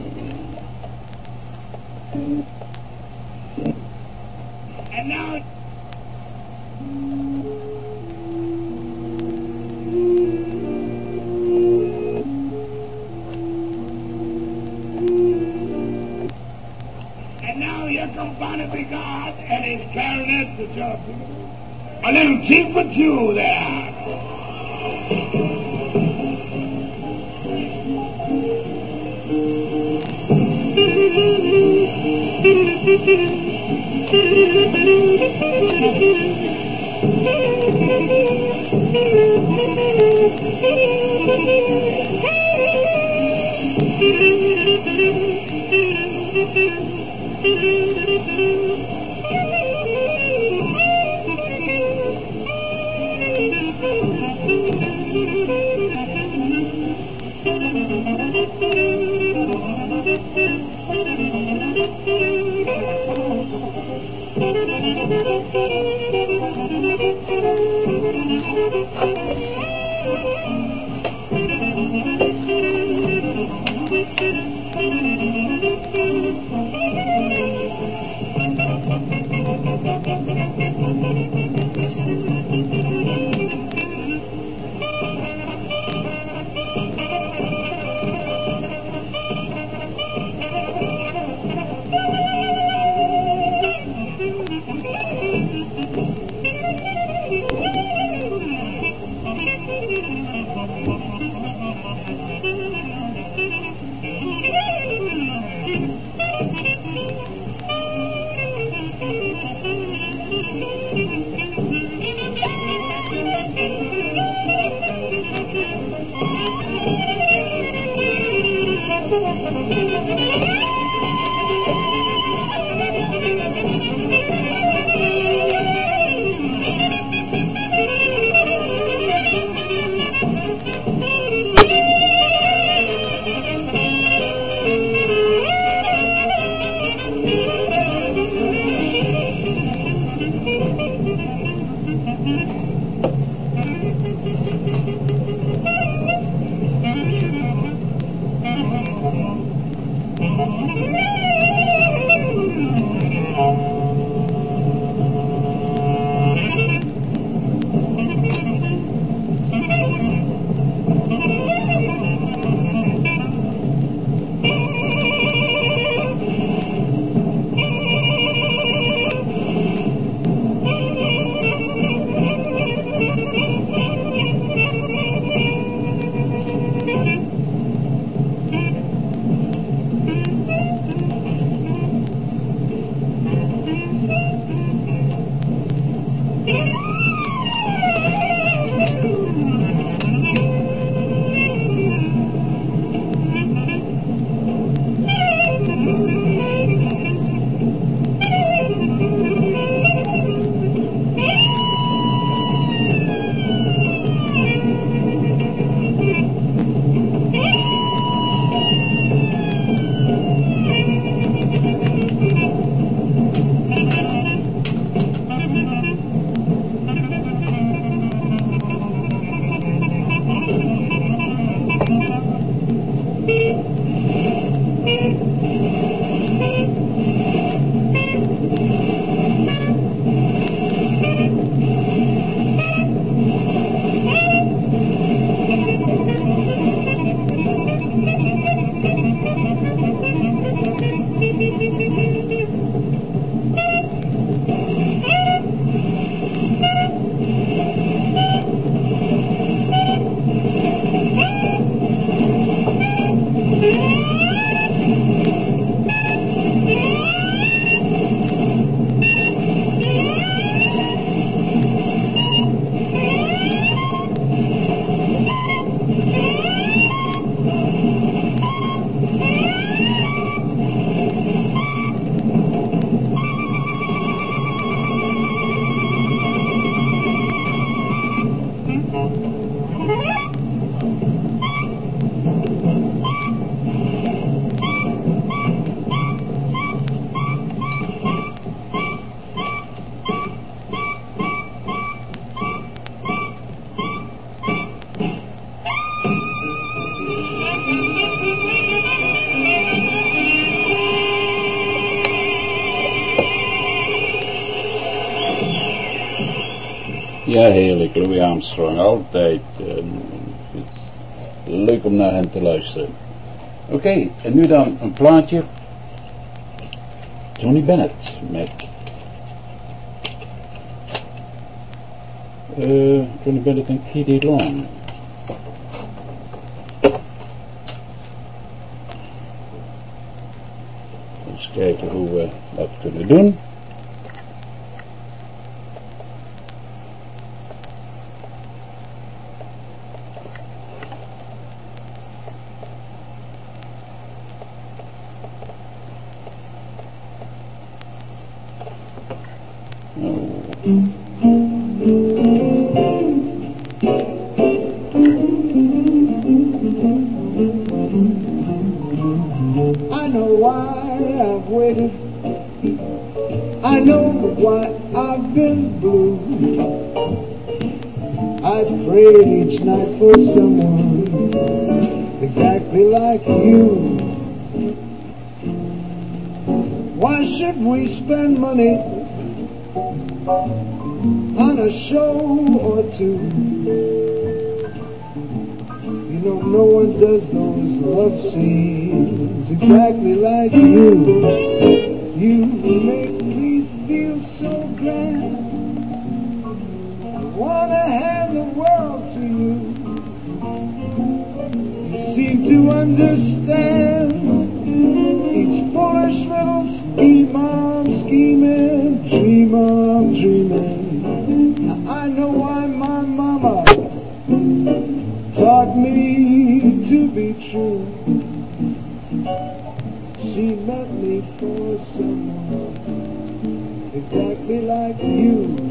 And now here comes Barnaby God and his clarinet to jump. A little T for Two there. Ja, heerlijk. Louis Armstrong, altijd. Leuk om naar hem te luisteren. Oké, en nu dan een plaatje. Tony Bennett met... Tony Bennett en Kitty Long. Eens kijken hoe we dat kunnen doen. I know why I've waited. I know why I've been blue. I've prayed each night for someone exactly like you. Why should we spend money on a show or two? You know, no one does those love scenes exactly like you. You make me feel so grand. I wanna hand the world to you. You seem to understand each foolish little scheme I'm scheming, dream I'm dreaming. Now I know why my mama taught me to be true. She meant me for someone exactly like you.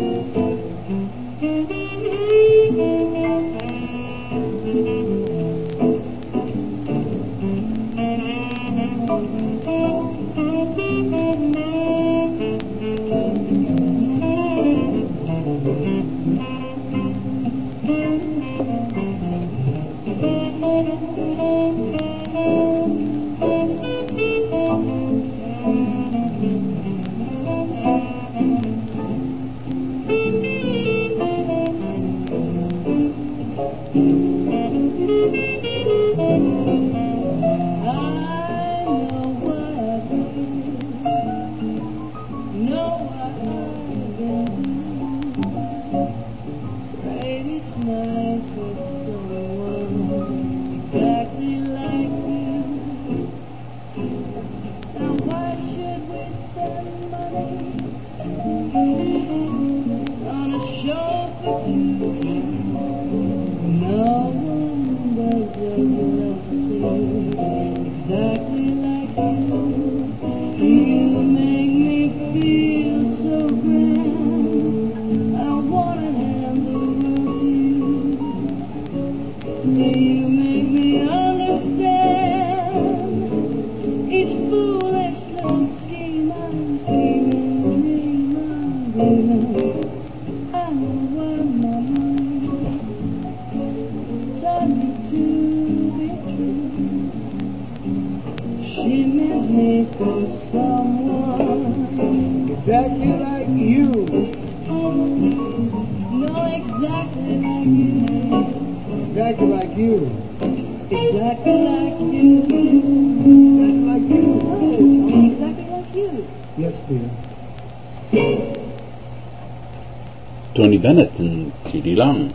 Exactly like you. No, exactly like you. Exactly like you. Exactly like you. Exactly like you. Exactly like you. Yes, dear. Tony Bennett en C.D. Lang.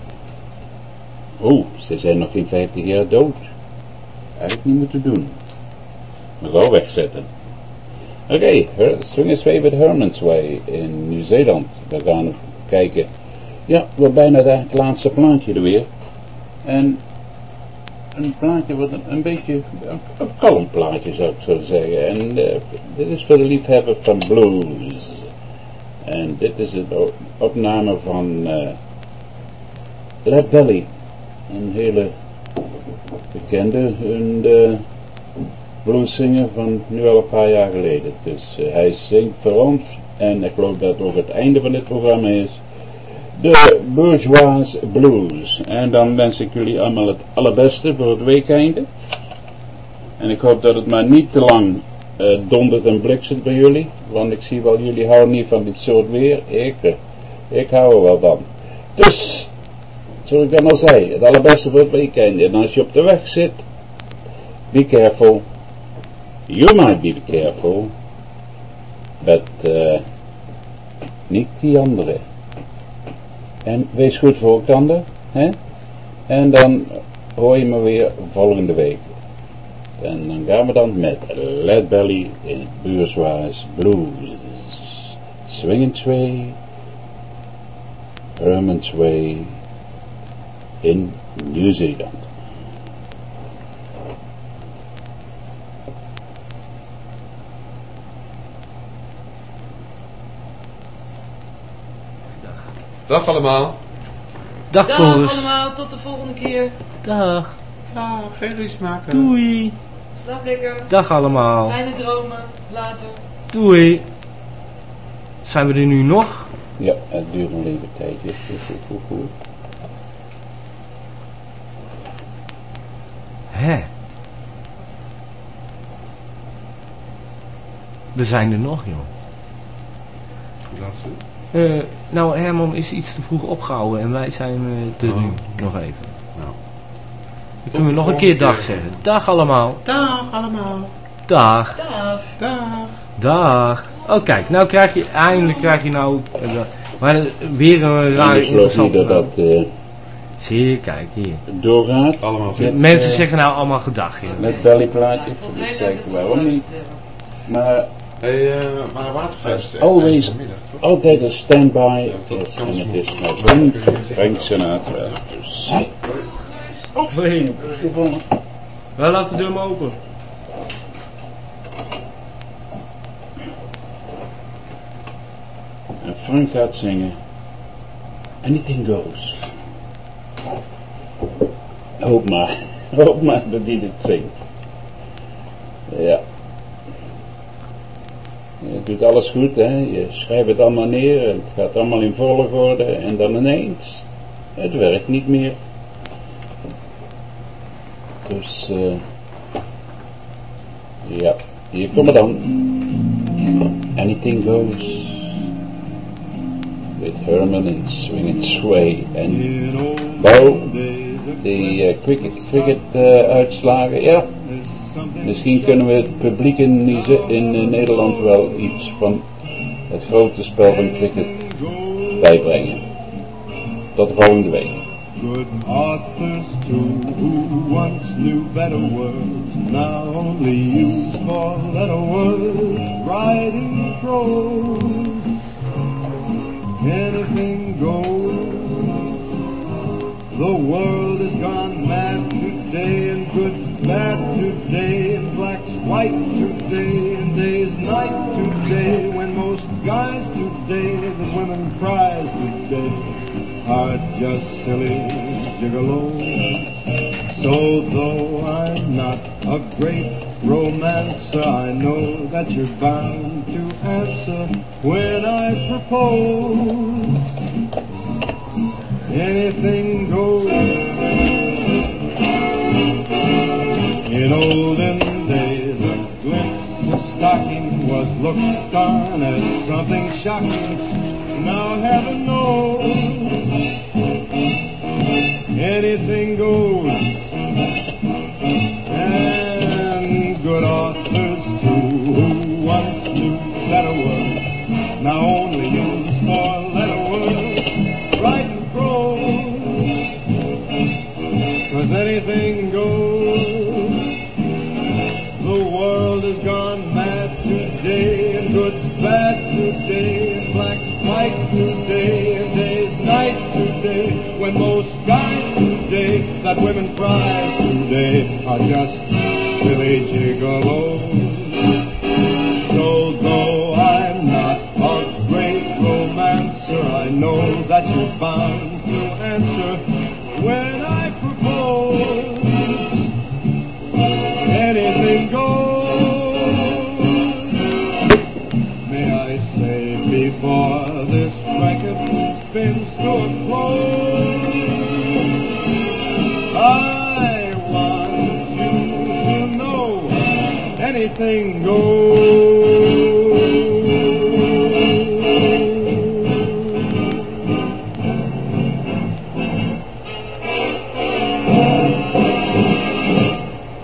Oh, ze zijn nog geen 50 jaar dood. Eigenlijk niet moeten doen. Maar wel wegzetten. Oké, Swingers Favorite Herman's Way in Nieuw-Zeeland. We gaan kijken. Ja, we bijna het laatste plaatje er weer. En een plaatje wat een beetje een kalm plaatje zou ik zo zeggen. En dit is voor de liefhebber van blues. En dit is een opname van Lead Belly. Een hele bekende blueszanger van nu al een paar jaar geleden. Dus hij zingt voor ons. En ik geloof dat ook het einde van dit programma is. De Bourgeois Blues. En dan wens ik jullie allemaal het allerbeste voor het weekeinde. En ik hoop dat het maar niet te lang dondert en bliksemt bij jullie. Want ik zie wel, jullie houden niet van dit soort weer. Ik hou er wel van. Dus, zoals ik dan al zei, het allerbeste voor het weekeinde. En als je op de weg zit, be careful. You might be careful. But niet die andere. En wees goed voor elkaar, hè? En dan hoor je me weer volgende week. En dan gaan we dan met Lead Belly in Bourgeois Blues. Swinging Way, Herman's Way in Nieuw-Zeeland. Dag allemaal. Dag Dag Boris. allemaal, tot de volgende keer. Dag. Ja, geen ruzie maken. Doei. Slaap lekker. Dag allemaal. Fijne dromen. Later. Doei. Zijn we er nu nog? Ja, het duurt nog even tijdje. Hè? We zijn er nog, joh. Hoe laat is het? Nou, Herman is iets te vroeg opgehouden en wij zijn er nu nog even. Nou. Dan kunnen we nog een keer dag zeggen. Dag allemaal. Dag allemaal. Dag. Dag. Dag. Dag. Oh kijk, nou eindelijk krijg je nou... maar weer een raar Ik geloof niet interessant... dat dat Zie je, kijk hier. doorgaat. Allemaal Ja, mensen zeggen nou allemaal gedag. Ja. Met bellyplaatjes. Vond Dus heel leuk dat kijken ze waarom niet. geluisterd hebben. Maar Maar een waterfest. always, vanmiddag, toch? altijd een standby. tot Yes, kans en het is voor- met Frank Sinatra. Dus, Hoi. Wel, laat de deur maar open. en Frank gaat zingen. Anything goes. Hoop maar dat hij dit zingt. Ja. Je doet alles goed, hè. Je schrijft het allemaal neer, het gaat allemaal in volgorde en dan ineens, het werkt niet meer. Dus, ja, hier komt het dan. Anything goes. With Herman and Swing and Sway. En Bo, die cricket uitslagen, ja. Misschien kunnen we het publiek in Nederland wel iets van het grote spel van cricket bijbrengen. Tot de volgende week. Good authors too, who once knew better words, now only use four-letter words, writing prose. Anything goes. The world has gone mad today, and good's bad today, and black's white today, and day's night today, when most guys today, that women prize today, are just silly gigolos. So though I'm not a great romancer, I know that you're bound to answer when I propose. Anything goes. In olden days, a glimpse of stocking was looked on as something shocking. Now heaven knows, anything goes. And good authors too, who once knew better words, now only use four-letter words, write and prose, 'cause anything goes. The world has gone mad today, and good's bad today, and black's white today, and day's night today, when most guys today, that women prize today, are just silly gigolos. So though I'm not a great romancer, I know that you're bound to answer when I propose. Anything goes. May I say before this record spins to a close, I want you to know anything goes.